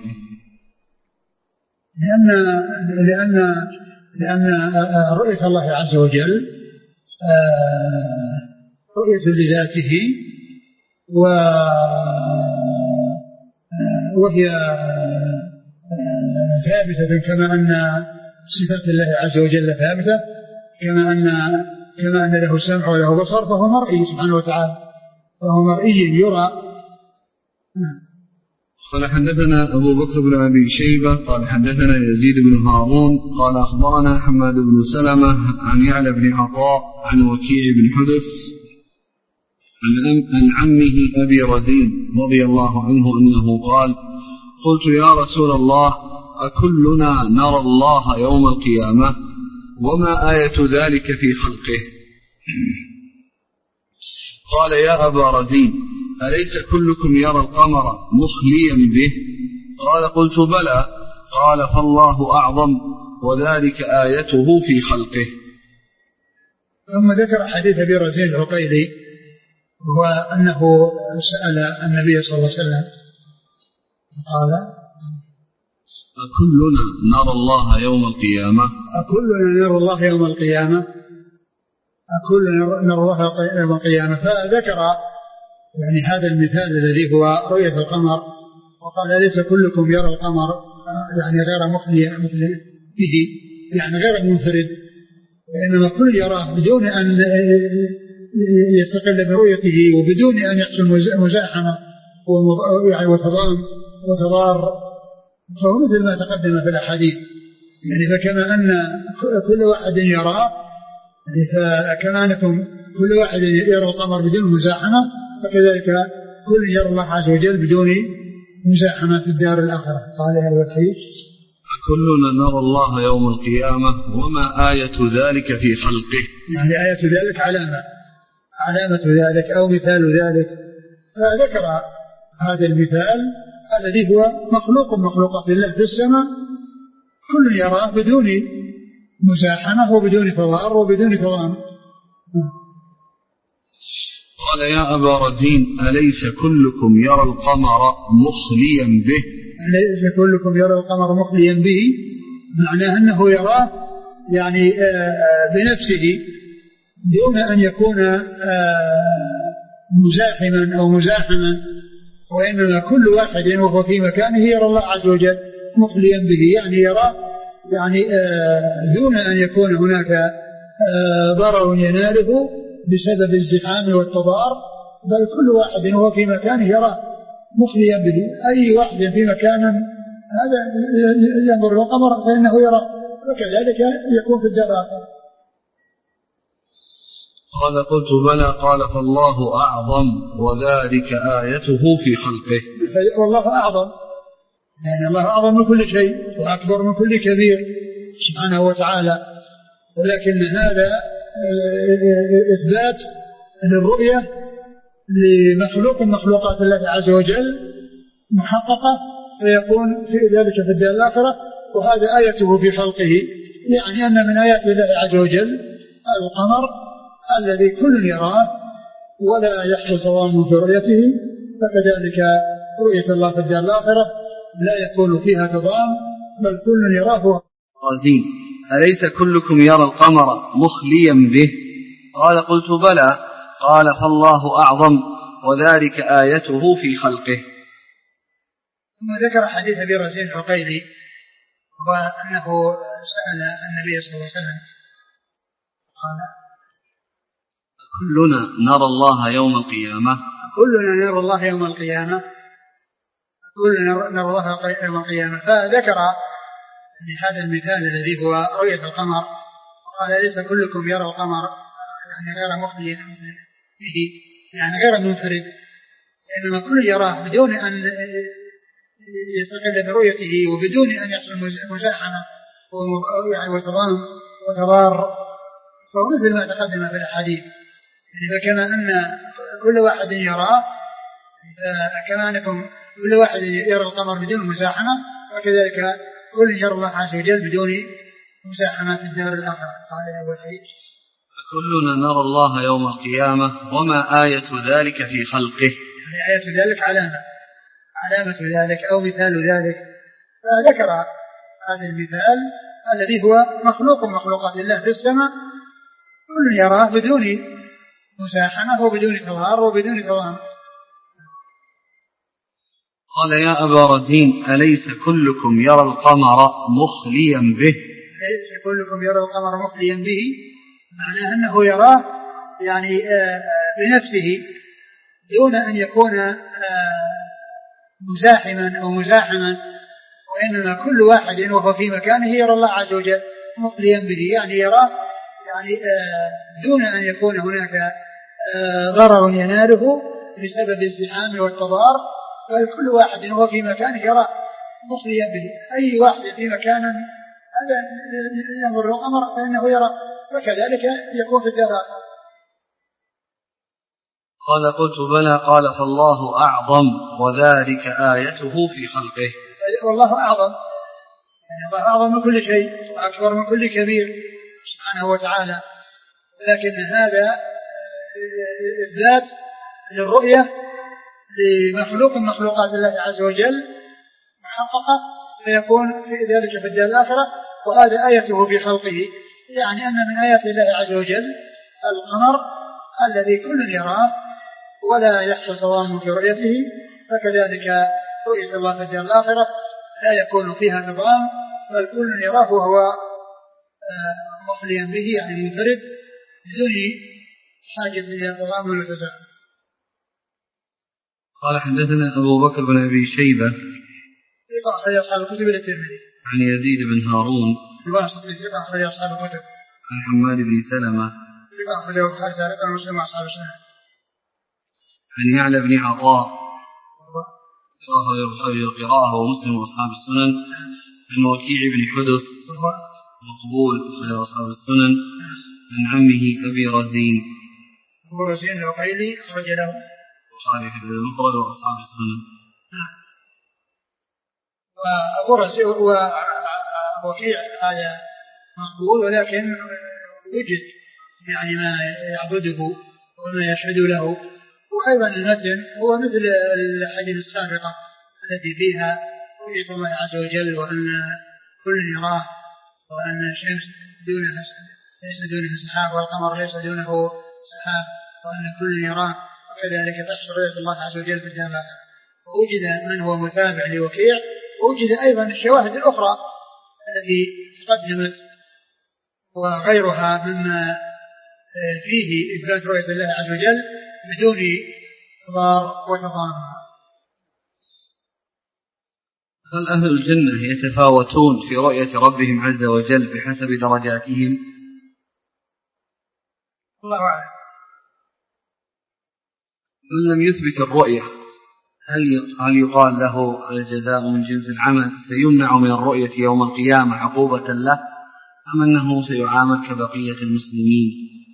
لأن لأن لأن رؤية الله عز وجل رؤية لذاته، وهي ثابتة كما أن صفات الله عز وجل ثابتة، كما أن كما أن له سمع وله بصر، فهو مرئي سبحانه وتعالى، فهو مرئي يرى. قال حدثنا أبو بكر بن أبي شيبة قال حدثنا يزيد بن هارون قال أخبرنا حماد بن سلمة عن يعلى بن عطاء عن وكيع بن حدث عن عمه أبي رزين رضي الله عنه أنه قال: قلت يا رسول الله أكلنا نرى الله يوم القيامة؟ وما آية ذلك في خلقه؟ قال: يا أبا رزين أليس كلكم يرى القمر مخليا به؟ قال: قلت بلى. قال: فالله أعظم، وذلك آيته في خلقه. ثم ذكر حديث أبي رزين العقيلي وهو أنه سأل النبي صلى الله عليه وسلم قال: أكلنا نرى الله يوم القيامة أكلنا نرى الله يوم القيامة أكلنا نرى الله يوم القيامة. فذكر يعني هذا المثال الذي هو رؤية القمر، وقال: ليس كلكم يرى القمر يعني غير مخلي به، يعني غير منفرد، وإنما كل يراه بدون أن يستقل برؤيته وبدون أن يحصل مزاحمة وتضام وتضار، فهو مثل ما تقدم في الأحاديث. يعني فكما أن كل واحد يراه، يعني فكما أنكم كل واحد يرى القمر بدون مزاحمة، فكذلك كل يرى الله عز وجل بدون مزاحمة في الدار الآخرة. قال يا الوحيد: كلنا نرى الله يوم القيامة وما آية ذلك في خلقه. يعني آية ذلك علامة علامة ذلك أو مثال ذلك. فذكر هذا المثال الذي هو مخلوق مخلوقات الله في السماء، كل يراه بدون مزاحمة وبدون تضار وبدون تضام. قال: يا أبا رزين أليس كلكم يرى القمر مخليا به؟ أليس كلكم يرى القمر مخليا به، معناه أنه يراه يعني بنفسه دون أن يكون مزاحما أو مزاحما، وإنما كل واحد وهو في مكانه يرى الله عز وجل مخليا به، يعني يراه يعني دون أن يكون هناك ضرر يناله بسبب الزحام والتضار، بل كل واحد وهو في مكانه يراه مخليا به. أي واحد في مكان هذا ينظر إلى القمر فإنه يرى، وكذلك يكون في الدار الآخرة. قال: قلت بلى. قال: فالله أعظم وذلك آيته في خلقه. والله أعظم، يعني الله أعظم من كل شيء وأكبر من كل كبير سبحانه وتعالى، ولكن هذا إثبات للرؤية لمخلوق من مخلوقات الله عز وجل محققة، فيكون في ذلك في الدار الآخرة، وهذا آيته في خلقه، يعني أن من آيات الله عز وجل القمر الذي كل يراه ولا يحصل تضامن في رؤيته، فكذلك رؤية الله في الدار الآخرة لا يكون فيها تضام، بل كل يراه. رزين: أليس كلكم يرى القمر مخليا به؟ قال: قلت بلى. قال: فالله أعظم وذلك آيته في خلقه. ثم ذكر حديث أبي رزين العقيلي وأنه سأل النبي صلى الله عليه وسلم قال: كلنا نرى الله يوم القيامة كلنا نرى الله يوم القيامة كلنا نرى الله يوم القيامة. فذكر يعني هذا المثال الذي هو رؤية القمر، وقال: ليس كلكم يرى القمر يعني غير مخلي به، يعني غير منفرد، إنما كل يراه بدون أن يستقل برؤيته وبدون أن يحصل مزاحمة وتضام وتضار، فهو مثل ما تقدم في الأحاديث. يعني فكما أن كل واحد يراه، كما أنكم كل واحد يرى القمر بدون مزاحمة، وكذلك كل يرى الله عز وجل بدون مزاحمة في الدار الآخرة. قال يا وحيد: كلنا نرى الله يوم القيامة وما آية ذلك في خلقه. يعني آية ذلك علامة علامة ذلك أو مثال ذلك. فذكر هذا المثال الذي هو مخلوق مخلوقات الله في السماء، كل يراه بدون مزاحمة وبدون تضار وبدون تضام. قال: يا أبا رزين أليس كلكم يرى القمر مخليا به؟ أليس كلكم يرى القمر مخليا به، معناه أنه يراه يعني بنفسه دون أن يكون مزاحما أو مزاحما، وإنما كل واحد وهو في مكانه يرى الله عز وجل مخليا به، يعني يراه يعني دون أن يكون هناك ضرر يناله بسبب الزحام والتضار، بل كل واحد وهو في مكانه يراه مخليا به. أي واحد في مكان هذا ينظر القمر فإنه يرى، وكذلك يكون في الدار. قال: قلت بلى. قال: فالله أعظم وذلك آيته في خلقه. والله أعظم، يعني الله أعظم من كل شيء وأكبر من كل كبير سبحانه وتعالى، لكن هذا إثبات للرؤية لمخلوق من مخلوقات الله عز وجل محققة، فيكون في ذلك في الدار الآخرة. وهذا آيته في خلقه، يعني أن من آيات الله عز وجل القمر الذي كل يراه ولا يحصل تضامن في رؤيته، فكذلك رؤية الله في الدار الآخرة لا يكون فيها نظام، بل كل يراه وهو مخليا به، يعني منفرد بدون حاجة إلى تضامن وتزاحم. قال حدثنا أبو بكر بن أبي شيبة ثقة أخرج أصحاب الكتب الترمذي. عن يزيد بن هارون الواسطي ثقة أخرج أصحاب الكتب. عن حماد بن سلمة ثقة أخرج البخاري تعليقا ومسلم وأصحاب السنن. عن يعلى بن عطاء ثقة أخرج البخاري القراءة ومسلم وأصحاب السنن. عن وكيع بن حدث مقبول أخرج أصحاب السنن. عن عمه أبي رزين أبو رزين العقيلي أخرج له البخاري في المفرد وأصحاب السنن. وأبو رزين ووكيع هذا مقبول، ولكن وجد يعني ما يعبده وما يشهد له. وأيضا المتن هو مثل الحديث السابقة التي فيها رؤية الله عز وجل، وأن كل يراه، وأن الشمس دونها ليس دونها سحاب، والقمر ليس دونه سحاب، وأن كل يراه، وكذلك تحصل رؤية الله عز وجل في الدار الآخرة. ووجد من هو متابع لوكيع، ووجد أيضا الشواهد الأخرى التي تقدمت وغيرها مما فيه إثبات رؤية الله عز وجل بدون تضار وتضامن. هل أهل الجنة يتفاوتون في رؤية ربهم عز وجل بحسب درجاتهم؟ الله أعلم. من لم يثبت الرؤية هل هل يقال له الجزاء من جنس العمل، سيمنع من الرؤية يوم القيامة عقوبة له، أم أنه سيعامل كبقية المسلمين؟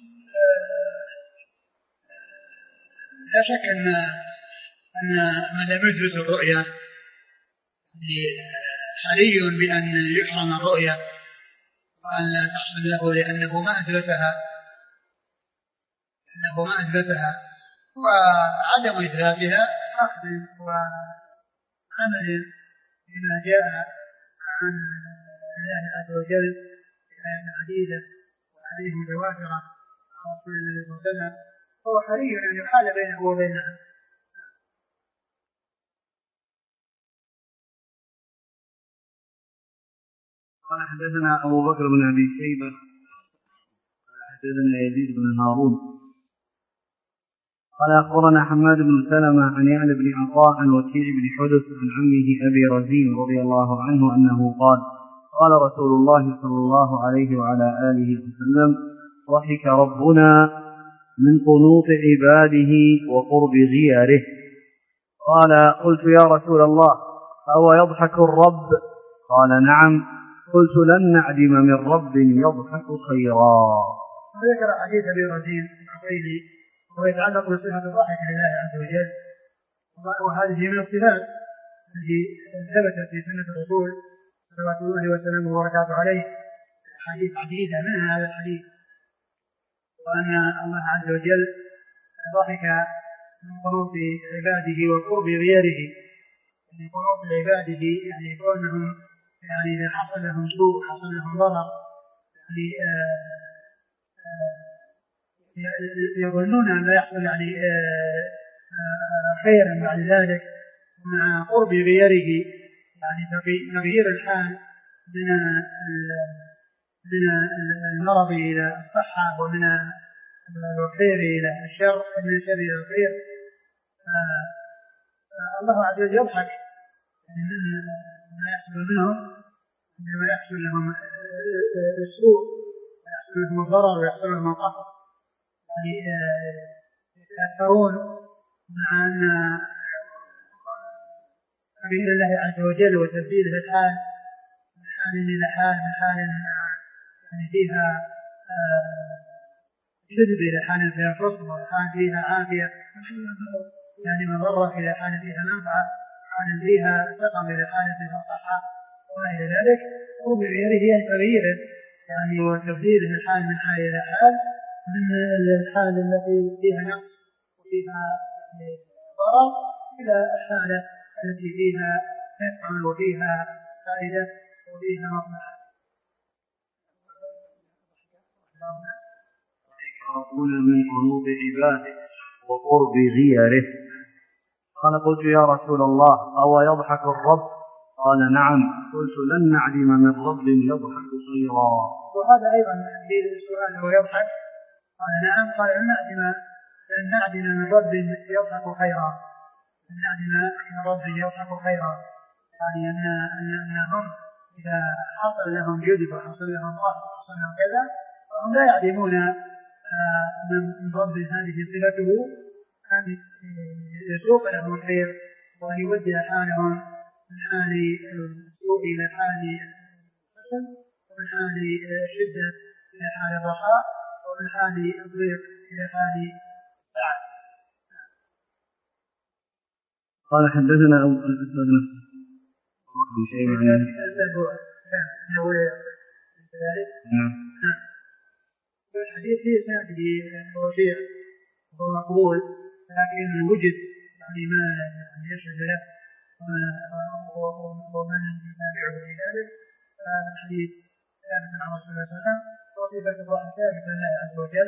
لا شك أن أن من لم يثبت الرؤية حري بأن يحرم الرؤية وأن لا تحصل له، لأنه ما أثبتها لأنه ما أثبتها وعدم إثباتها أخذ وعمل بما جاء عن الله عز وجل في آيات عديدة وحديث متواترة عن رسول الله صلى الله عليه وسلم، فهو حري أن يحال بينه وبينها. قال حدثنا أبو بكر بن أبي شيبة قال حدثنا يزيد بن هارون قال أخبرنا حماد بن سلمة عن يعلى بن عطاء عن وكيع بن حدث عن عمه أبي رزين رضي الله عنه أنه قال قال رسول الله صلى الله عليه وعلى آله وسلم: ضحك ربنا من قنوط عباده وقرب غيره. قال: قلت يا رسول الله أو يضحك الرب؟ قال: نعم. قلت: لن نعدم من رب يضحك خيرا. ذكر حديث أبي رزين العقيلي ويتعلق بصفة الضحك لله عز وجل، وهذه من الصفات التي ثبتت في سنة الرسول صلوات الله وسلامه وبركاته عليه حديث عديدة منها هذا الحديث، وأن الله عز وجل ضحك من قنوط عباده وقرب غيره. يعني قنوط عباده يعني كونهم يعني إذا حصل لهم سوء حصل لهم ضرر يعني آآ آآ يظنون أن لا يحصل يعني خيرا بعد ذلك، مع قرب غيره يعني تغيير الحال من من المرض إلى الصحة، ومن الخير إلى الشر، ومن الشر إلى الخير. الله عز وجل يضحك من ما يحصل منهم عندما يحصل لهم السوء ويحصل لهم الضرر ويحصل لهم القهر، يعني يتأثرون مع أن تغيير الله عز وجل وتبديل الحال من حال إلى حال، من حال يعني فيها شدة إلى حال فيها فصل، وحال فيها عافية، يعني من ضرة إلى حال فيها منفعة، حال فيها سقم إلى حال فيها صحة، وما إلى ذلك. وبغيره هي تغييره يعني وتبديله من حال من حال إلى حال، من الحال التي فيها نقص وفيها ضرر إلى الحالة التي فيها نفع وفيها فائدة وفيها مصلحة. يكرهون من قلوب عباده وقرب غيره. قال قلت يا رسول الله أو يضحك الرب؟ قال نعم. قلت لن نعدم من رب يضحك خيرا. وهذا أيضا في السؤال هو يضحك. قال نعم. قال لن نعدم لن نعدم من رب يضحك خيرا. لن نعدم من رب يضحك خيرا يعني أن أنهم إذا حصل لهم جدب وحصل لهم ضعف وحصل لهم كذا فهم لا يعدمون من رب هذه صفته أن يسوق لهم الخير وأن يوجه حالهم من حال السوء إلى حال الحسن ومن حال الشدة إلى حال الرخاء ومن حال الضيق إلى حال السعة. قال حدثنا أبو الأسود نفسه شيء من نعم. الحديث فيه سنده وشيء هو مقبول لكن وجد يعني ما يشهد له ومن يتابعه في ذلك. الحديث ثابت عن رسول الله صلى الله عليه وسلم وصفة الله ثابت لله عز وجل.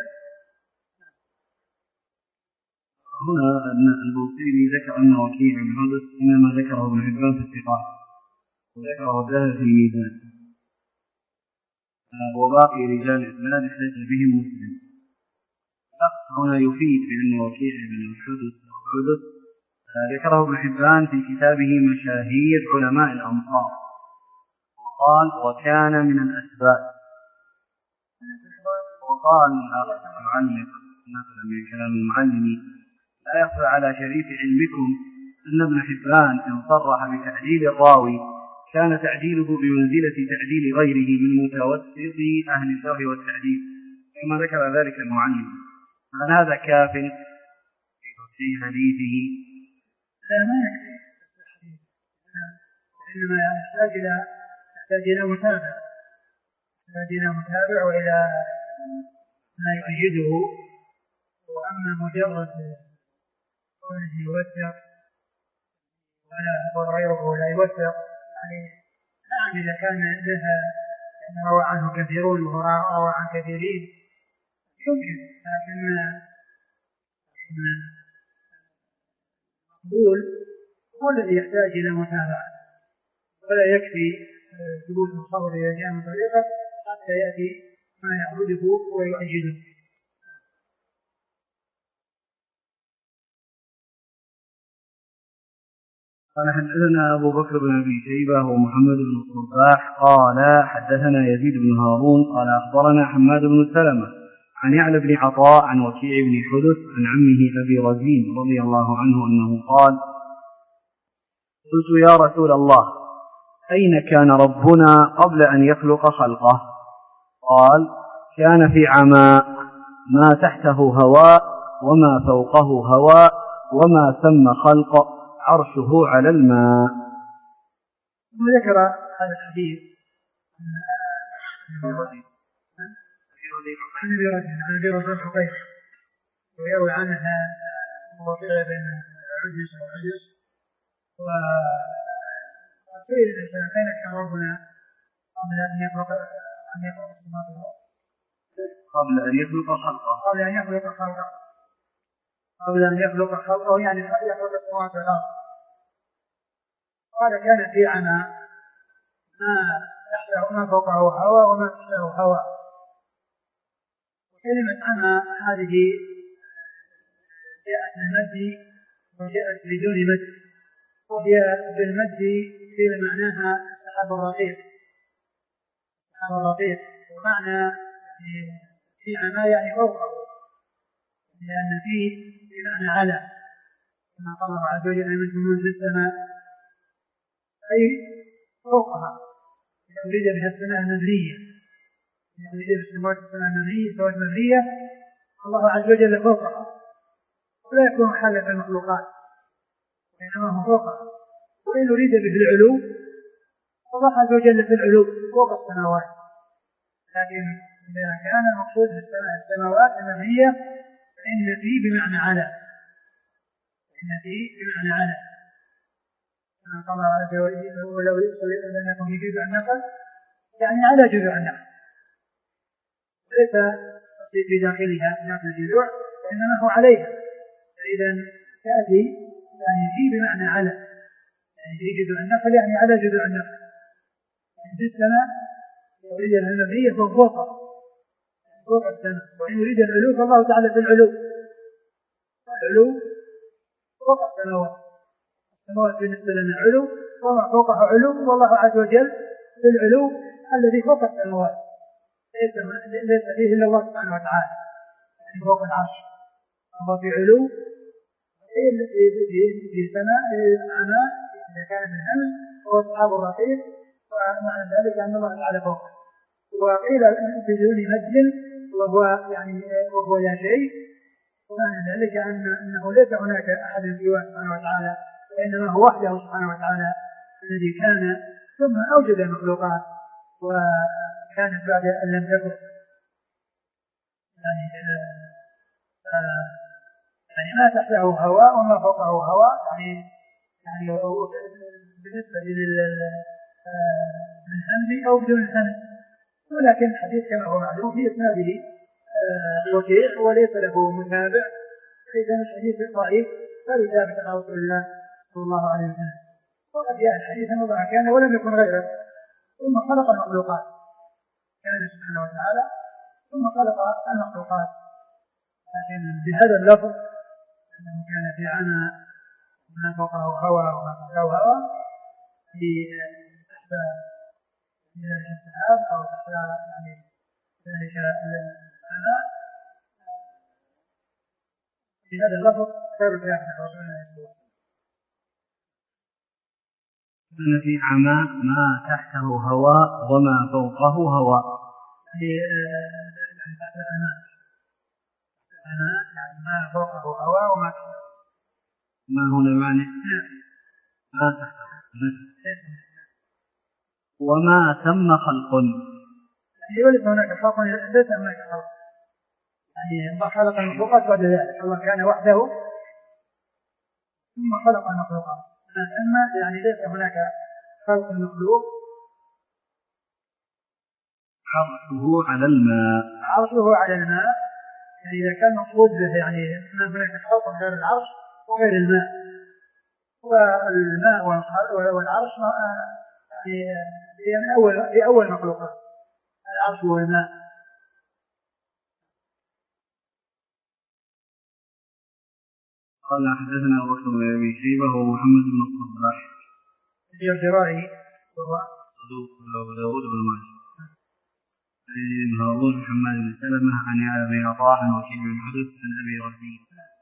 هنا أن البوصيري ذكر أن وكيع بن حدث إنما ذكره ابن حبان في الثقات وذكره الذهبي في الميزان وباقي رجال الإسناد احتج بهم مسلم. هنا يفيد بأن وكيع بن حدث حدث ذكره ابن حبان في كتابه مشاهير علماء الأمصار وقال وكان من الأسباب. وقال المعلق مثلا من كلام المعلم لا يخفى على شريف علمكم أن ابن حبان إن صرح بتعديل الراوي كان تعديله بمنزلة تعديل غيره من متوسط أهل الجرح والتعديل كما ذكر ذلك المعلم. هل هذا كاف في حديثه؟ لا ما يكفي إنما يحتاج إلى يحتاج إلى متابع يحتاج إلى متابع وإلى ما يؤيده. وأما مجرد كونه يوثق ولا وغيره لا يوثق يعني نعم إذا كان لها روى عنه كثيرون وروى عن كثيرين يمكن لكن المقبول هو الذي يحتاج إلى متابعة ولا يكفي ثبوت الخبر إذا جاء من طريقه حتى يأتي ما يعرضه ويؤيده. قال حدثنا أبو بكر بن أبي شيبة ومحمد بن الصباح قال حدثنا يزيد بن هارون قال أخبرنا حماد بن سلمة عن يعلى بن عطاء عن وكيع بن حدث عن عمه أبي رزين رضي الله عنه أنه قال قلت يا رسول الله أين كان ربنا قبل أن يخلق خلقه؟ قال كان في عماء ما تحته هواء وما فوقه هواء وما ثم خلق عرشه على الماء. وذكر هذا الحديث عن أبي رزين حقيق ويروي عنها موضوع بين عجز وعجز وقيل الإنسان كان كان ربنا قبل أن يخلق أن يخلق السماوات والأرض قبل أن يخلق خلقه قبل أن يخلق خلقه قبل أن يخلق خلقه يعني يخلق السماوات والأرض. قال كان في عمى ما تحته ما فوقه هواء وما تحته هواء. وكلمة عمى هذه جاءت بالمد وجاءت بدون مد وهي بالمد في معناها السحاب الرقيق السحاب الرقيق ومعنى في عمى يعني فوقه لأن فيه بمعنى على كما قال الله عز وجل منكم من في السماء أي فوقها يريد بها السماء المبنية يريد بها السماء المبنية سواء المبنية الله عز وجل فوقها ولا يكون حالا في المخلوقات وإنما هو فوقها. وإن يريد به العلو الله عز وجل في العلو فوق السماوات، لكن إذا كان المقصود بالسماء السماوات المبنية فإن في بمعنى على، إن في بمعنى على، قال الله عز وجل ولو يصل أنكم في جذع النخل، يعني على جذع النخل، ليس في داخلها داخل الجذوع وإنما هو عليها. فإذا تأتي يعني في بمعنى على، يعني في جذع النخل يعني على جذع النخل، يعني في السماء يريد المبنية فوق فوق السماء، وإن يريد العلو فالله تعالى في العلو، العلو فوق السماوات، السماوات بالنسبة لنا علو والله فوقها علو، والله عز وجل في العلو الذي فوق السماوات، ليس ليس فيه إلا الله سبحانه وتعالى، يعني فوق العرش، الله في علو في سماء السماء إذا كان من أمس هو أصحاب الرقيق، ومعنى ذلك أن الله تعالى فوقه. وقيل بدون مد وهو يعني وهو لا شيء، ومعنى ذلك أن أنه ليس هناك أحد سواه سبحانه وتعالى، وإنما هو وحده سبحانه وتعالى الذي كان ثم أوجد المخلوقات وكانت بعد أن لم تكن، يعني آه يعني ما تحته هواء وما فوقه هواء، يعني يعني بالنسبة للهمز أو بدون الهمز. ولكن الحديث كما هو معلوم في إسناده وكيع وليس له متابع، فإذا الحديث ضعيف فلا ثابت عن رسول الله صلى الله عليه وسلم. وقد جاء الحديث أن الله كان ولم يكن غيره ثم خلق المخلوقات، كان سبحانه وتعالى ثم خلق المخلوقات، لكن بهذا اللفظ أنه كان في عنا ما فوقه هوى وما تحته هوى في تحت ذلك السحاب أو تحت يعني ذلك المعنى في هذا اللفظ خير الكلام عن رسول الله صلى الله عليه وسلم. أن في عماء ما تحته هواء وما فوقه هواء، يعني تحت العماء يعني ما فوقه هواء وما تحته، ما هنا معنى ما تحته وما ثم خلق، يعني وليس هناك خلق، ليس هناك خلق، يعني الله خلق المخلوقات بعد ذلك، الله كان وحده ثم خلق المخلوقات، ثم يعني ليس هناك خلق المخلوق. عرشه على الماء، عرشه على الماء، يعني إذا كان مقصود به يعني ما هناك خلق غير العرش وغير الماء، والماء والعرش في أول في أول مخلوقات، العرش والماء. قال حدثنا أبو بكر بن أبي شيبة ومحمد بن الصباح في الجرائي وهو صدوق أبو داود بن ماجه عن هارون محمد بن سلمة عن يعلى بن عطاء عن وكيع بن حدث عن أبي رفيع.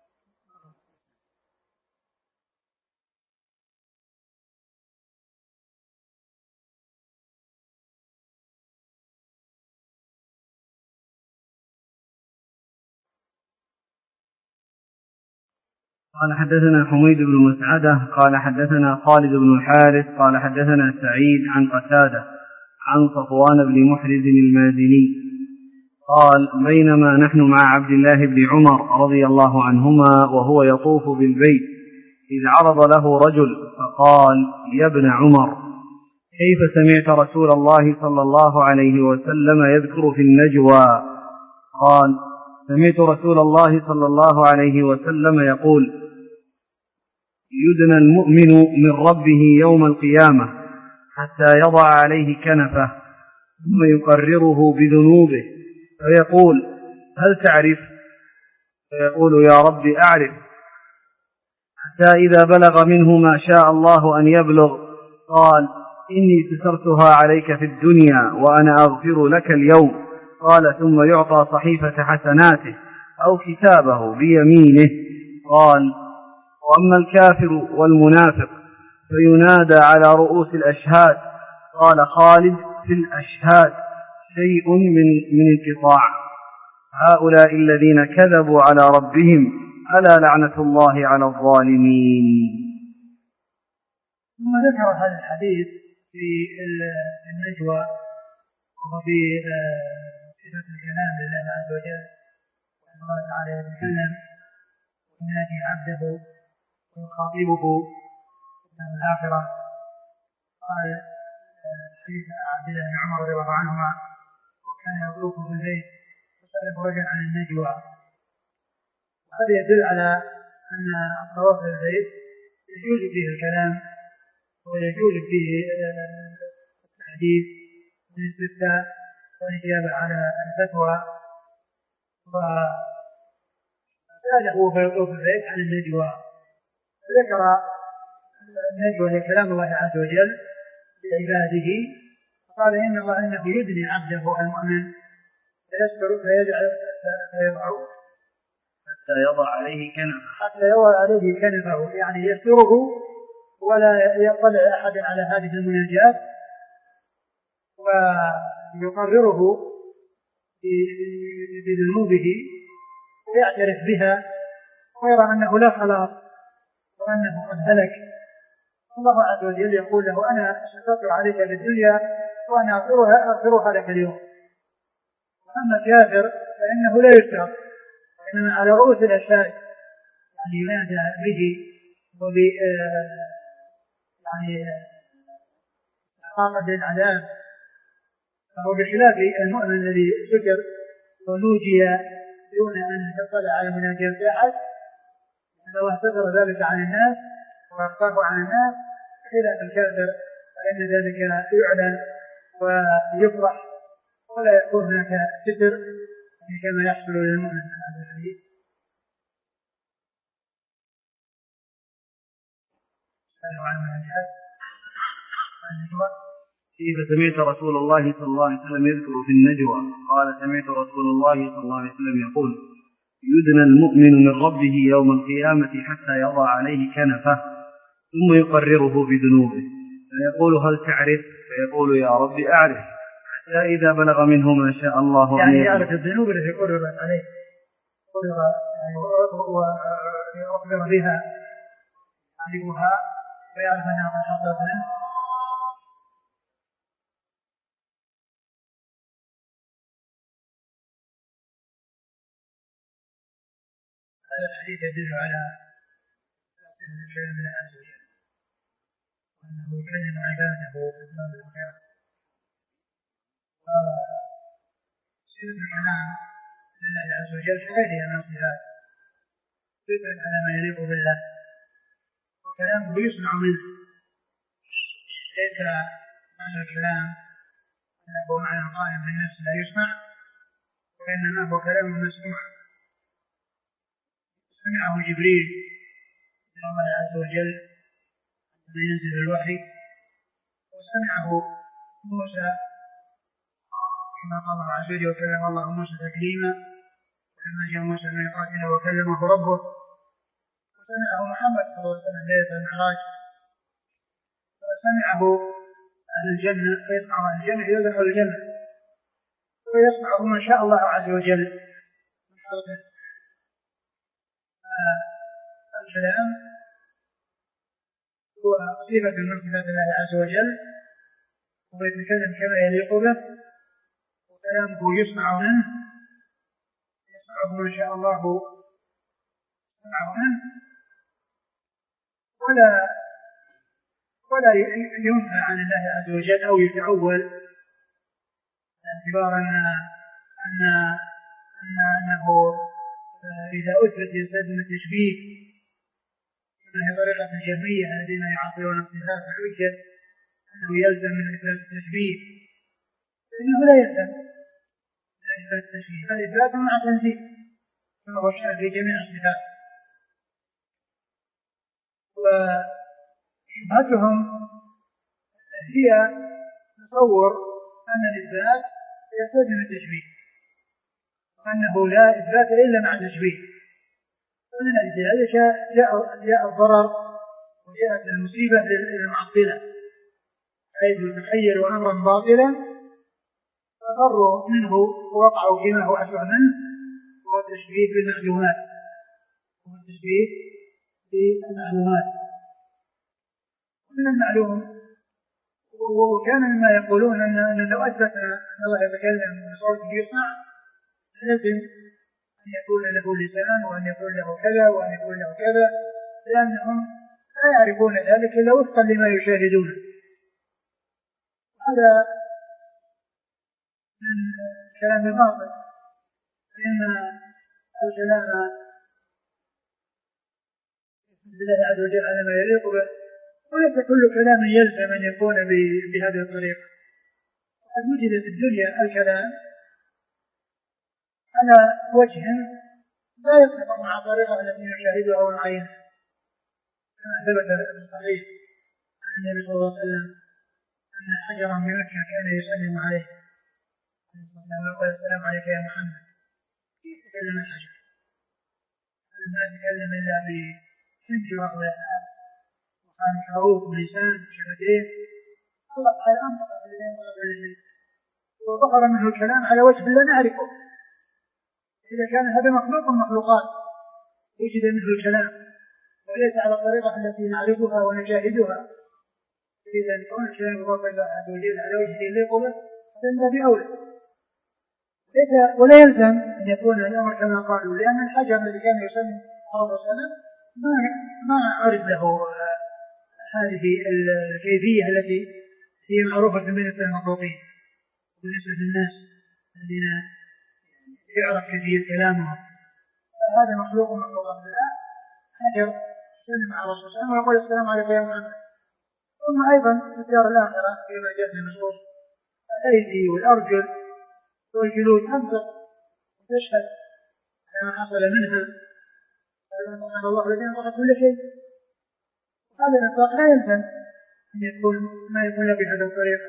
قال حدثنا حميد بن مسعدة قال حدثنا خالد بن الحارث قال حدثنا سعيد عن قتادة عن صفوان بن محرز المازني قال بينما نحن مع عبد الله بن عمر رضي الله عنهما وهو يطوف بالبيت إذ عرض له رجل فقال يا ابن عمر كيف سمعت رسول الله صلى الله عليه وسلم يذكر في النجوى؟ قال سمعت رسول الله صلى الله عليه وسلم يقول يدنى المؤمن من ربه يوم القيامة حتى يضع عليه كنفه ثم يقرره بذنوبه فيقول هل تعرف؟ فيقول يا رب أعرف، حتى إذا بلغ منه ما شاء الله أن يبلغ قال إني سترتها عليك في الدنيا وأنا أغفر لك اليوم. قال ثم يعطى صحيفة حسناته أو كتابه بيمينه. قال وأما الكافر والمنافق فينادى على رؤوس الأشهاد. قال خالد في الأشهاد شيء من من انقطاع. هؤلاء الذين كذبوا على ربهم ألا لعنة الله على الظالمين. ثم ذكر هذا الحديث في النجوى وفي صفة الكلام لله عز وجل، وأن الله تعالى يتكلم وينادي عبده ويخاطبه في الآخرة. قال حديث عبد الله بن عمر رضي الله عنهما: وكان يطوف في البيت فسأله رجل عن النجوى. هذا يدل على أن الطواف في البيت يجوز فيه الكلام ويجوز فيه التحديث والاستفتاء والإجابة على الفتوى. وسأله وهو يطوف في البيت عن النجوى، ذكر النجوى لكلام الله عز وجل لعباده، قال إن الله إنه يدني عبده المؤمن فيذكر فيجعل فيضع حتى يضع عليه كنفه حتى يضع عليه كنفه، يعني يستره ولا يطلع أحد على هذه المناجاة، ويقرره بذنوبه ويعترف بها ويرى أنه لا خلاص وأنه قد هلك. الله عز وجل يقول له: أنا سترت عليك في الدنيا وأنا أغفرها أغفرها لك اليوم. أما الكافر فإنه لا يستر، إنما على رؤوس الأشهاد يعني ينادى به وب يعني إحقاقا للعذاب. فهو بخلاف المؤمن الذي سكر ونوجي دون أن يطلع على مناجاة أحد، لو اعتذر ذلك عن الناس وأخفاه عن الناس، خلاف الكافر فإن ذلك يعلن ويفرح ولا يكون هناك ستر كما يحصل للمؤمن في هذا الحديث. كيف سمعت رسول الله صلى الله عليه وسلم يذكر في النجوى؟ قال: سمعت رسول الله صلى الله عليه وسلم يقول: يدنى المؤمن من ربه يوم القيامة حتى يضع عليه كنفه ثم يقرره بذنوبه فيقول: هل تعرف؟ فيقول: يا رب أعرف. حتى إذا بلغ منه ما شاء الله يعني يعرف الذنوب التي قررت عليه ويخبر بها يعرفها ويعرف أنها قد حصلت منه. هذا الحديث يدل على الكلام الله عز وجل وأنه يكلم عباده في الدار الآخرة. وصفة الكلام لله عز وجل هذه الصفات تدل على ما يليق بالله، وكلامه يسمع منه، ليس معنى الكلام أنه معنى قائم بالنفس لا يسمع، وإنما هو كلام مسموع. سمعه جبريل من الله عز وجل عندما ينزل الوحي، وسمعه موسى كما قال الله عز وجل: وكلم الله موسى تكليما ولما جاء موسى ميقاتنا وكلمه ربه. وسمعه محمد صلى الله عليه وسلم ليلة المعراج، وسمعه أهل الجنة فيسمع أهل الجنة إذا دخلوا الجنة، ويسمعه من شاء الله عز وجل من خلقه. الكلام هو صفة من صفات الله عز وجل، ويتكلم كما يليق به، وكلامه يسمع منه يسمعه من شاء الله يسمعه منه، ولا ولا ينفى عن الله عز وجل أو يتأول باعتبار أن أن أنه إذا أثبت يستلزم التشبيه كما هي طريقة الجهمية الذين يعطلون الصفات الحجة أنه يلزم من إثبات التشبيه، فإنه لا يلزم من إثبات التشبيه، بل إثبات مع تنزيه كما هو الشأن في جميع الصفات. وشبهتهم هي تصور أن الإثبات يستلزم التشبيه، وأنه لا إثبات إلا مع تشبيه. ومن أجل ذلك جاء جاء الضرر وجاءت المصيبة للمعطلة، حيث تخيلوا أمرا باطلا ففروا منه ووقعوا فيما هو أشبه منه، وهو التشبيه بالمعلومات هو التشبيه بالمعلومات. ومن المعلوم وكان مما يقولون أن لو أثبتنا أن الله يتكلم بصوت يسمع لازم أن يكون له لسان وأن يكون له كذا وأن يكون له كذا، لأنهم لا يعرفون ذلك إلا وفقا لما يشاهدون. هذا من كلام الباطل، فإن الكلام بالله عز وجل على ما يليق به، وليس كل كلام يلزم أن يكون بهذه الطريقة. قد وجد في الدنيا الكلام على وجه لا يتفق مع الطريقة التي يشاهدها ونعينها، كما ثبت في الصحيح عن النبي صلى الله عليه وسلم أن حجرا من مكة كان يسلم عليه ويقول السلام عليك يا محمد. كيف تكلم الحجر؟ ما تكلم إلا بسنج وأغلاء وكان كروب ولسان وشفتين. الله تعالى أنطق بالليل وبالليل وظهر منه الكلام على وجه لا نعرفه. إذا كان هذا مخلوق من المخلوقات وجد منه الكلام وليس على الطريقة التي نعرفها ونشاهدها، إذا كون الكلام يضاف إلى أحد وجد على وجه يليق به فإن بأولى. ليس ولا يلزم أن يكون الأمر كما قالوا، لأن الحجر الذي كان يسمى صلى الله عليه وسلم ما ما عرف له هذه الكيفية التي هي معروفة بالنسبة للمخلوقين وبالنسبة للناس الذين يعرف كيفية كلامهم. هذا مخلوق من مخلوقات الله. حجر سلم على الرسول صلى الله عليه وسلم ويقول السلام عليك يا محمد. ثم أيضا في الدار الآخرة فيما جاء في النصوص الأيدي والأرجل والجلود تنطق وتشهد على ما حصل منها، قال الله الذي انطق كل شيء. هذا الإطلاق لا يلزم أن يكون ما يكون بهذا الطريقة،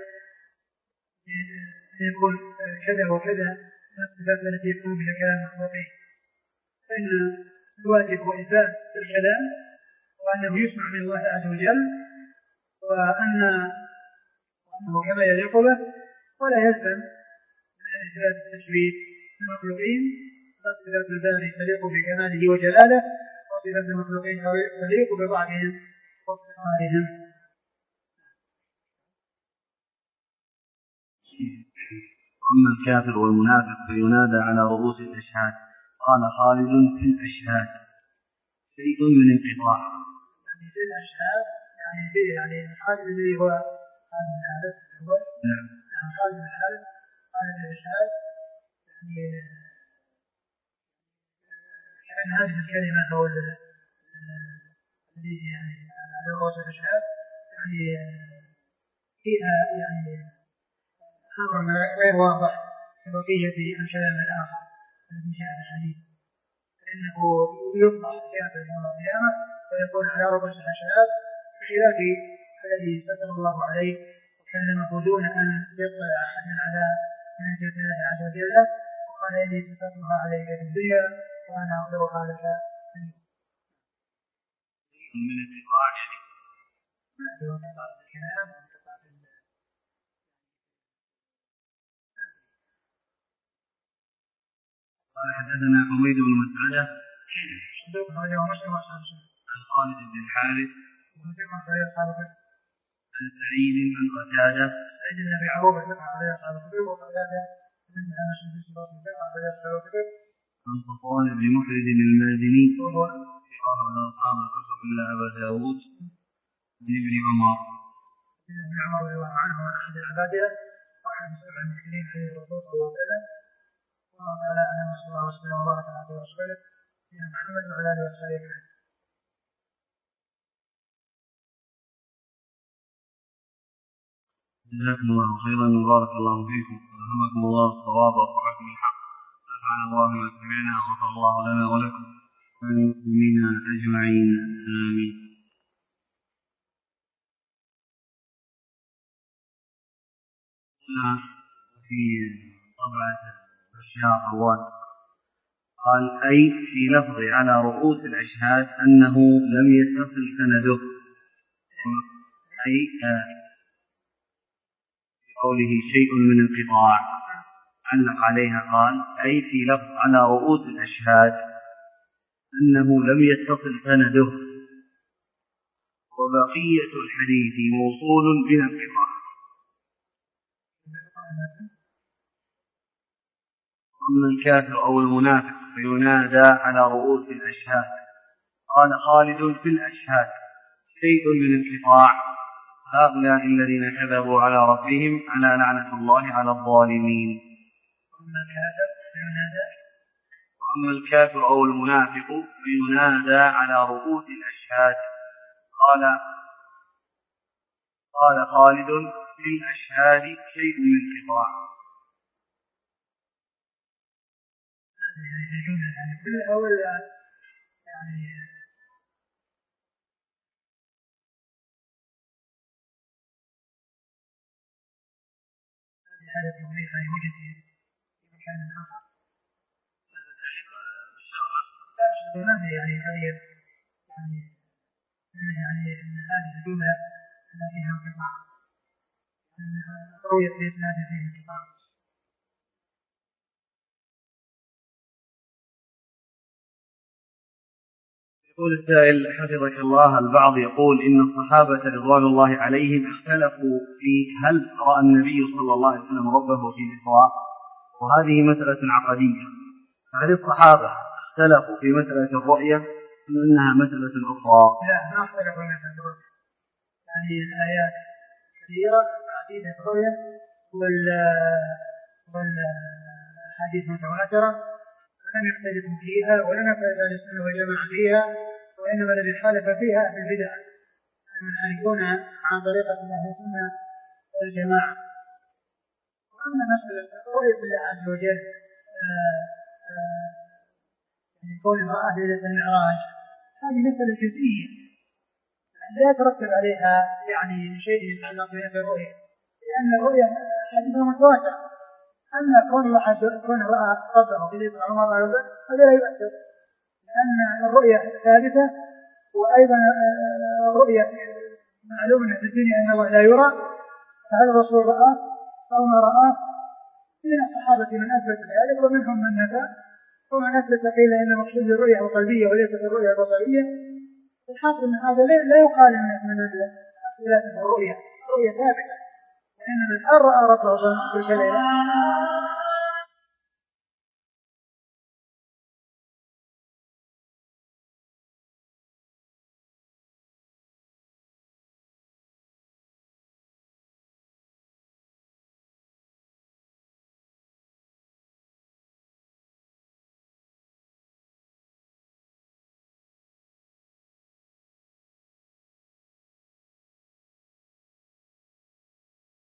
أن يكون كذا وكذا الصفات التي يكون بها كلام المخلوقين. فإن الواجب هو إثبات الكلام وأنه يسمع من الله عز وجل وأنه كما يليق به، ولا يلزم من إثبات التشبيه المخلوقين. صفات الباري تليق بكماله وجلاله، وصفات المخلوقين تليق بضعفهم وافتقارهم. أما الكافر والمنافق فينادى على رؤوس الأشهاد. قال خالد في الأشهاد شيء من انقطاع. يعني في الأشهاد يعني في يعني خالد الذي هو خالد بن الحارث هو نعم خالد بن الحارث خالد بن الأشهاد، يعني كأن هذه الكلمة هو الذي يعني على رؤوس الأشهاد يعني فيها يعني أمر غير واضح كبقية الكلام الآخر الذي جاء في الحديث، فإنه يطلع في آخر يوم القيامة ويكون على رؤوس الأشهاد بخلاف الذي ستر الله عليه وكلمه دون أن يطلع أحد على منزلة الله عز وجل، وقال إني سترتها عليك في الدنيا وأنا أغفرها لك من الانقطاع. يعني ما في انقطاع الكلام وانقطاع قال حدثنا حميد بن مسعدة عن خالد بن الحارث عن سعيد بن قتادة عن صفوان بن محرز المازني قال ولا أصحاب الكتب إلا أبا داود عن ابن عمر ابن عمر رضي الله عنه أحد العبادلة واحد سبع المسلمين في الرسول صلى الله عليه وسلم، وقال أنا صلى الله عليه وسلم وبارك على رسوله سيدنا محمد وعلى آله وصحبه أجمعين. جزاكم الله خيرا وبارك الله فيكم وألهمكم الله الصواب ووفقكم الحق. نفعنا الله ما سمعنا وغفر الله لنا ولكم وللمسلمين أجمعين آمين. هنا في طبعة أشياء أول قال أي في لفظ على رؤوس الأشهاد أنه لم يتصل سنده، أي قوله شيء من انقطاع علق عليها قال أي في لفظ على رؤوس الأشهاد أنه لم يتصل سنده وبقية الحديث موصول بلا انقطاع. أما الكافر أو المنافق فينادى على رؤوس الأشهاد. قال خالد في الأشهاد شيء من انقطاع. هؤلاء الذين كذبوا على ربهم ألا لعنة الله على الظالمين. وأما الكافر أو المنافق فينادى على رؤوس الأشهاد. قال قال خالد في الأشهاد شيء من انقطاع. هذا التوضيح يعني وجد في مكان آخر. هذا تعليق الشرع. لا يعني هذه يعني يعني أن هذه الجملة أن فيها انقطاع. أن رؤية الإسناد فيها انقطاع. يقول السائل حفظك الله، البعض يقول إن الصحابة رضوان الله عليهم اختلفوا في هل رأى النبي صلى الله عليه وسلم ربه في الإسراء، وهذه مسألة عقدية. هل الصحابة اختلفوا في مسألة الرؤية أم أنها مسألة أخرى؟ لا، ما اختلفوا في مسألة الرؤية. يعني الآيات كثيرة عديدة الرؤية والحديث متواترة ولم يختلفوا فيها ولم يختلف أهل السنة والجماعة فيها، وإنما الذي خالف فيها أهل البدع المنحرفون عن طريقة أهل السنة والجماعة. وأما مسألة رؤية الله عز وجل يكون امرأة ليلة المعراج هذه مسألة جزئية لا يترتب عليها يعني شيء يتعلق بالرؤية، لأن الرؤية حديث متواتر. أما كون الله كون رأى ربه في ليلة المعراج هذا لا يؤثر، لأن الرؤية ثابتة، وأيضا الرؤية معلوم في الدنيا أن الله لا يرى، فهل الرسول رأى أو ما رأى؟ من الصحابة من أثبت ذلك ومنهم من نفى، ومن أثبت قيل إن مقصود الرؤية القلبية وليست الرؤية البصرية. الحاصل أن هذا لا يقال من اختلاف الرؤية، الرؤية ثابتة، لأن من رأى ربه في الليلة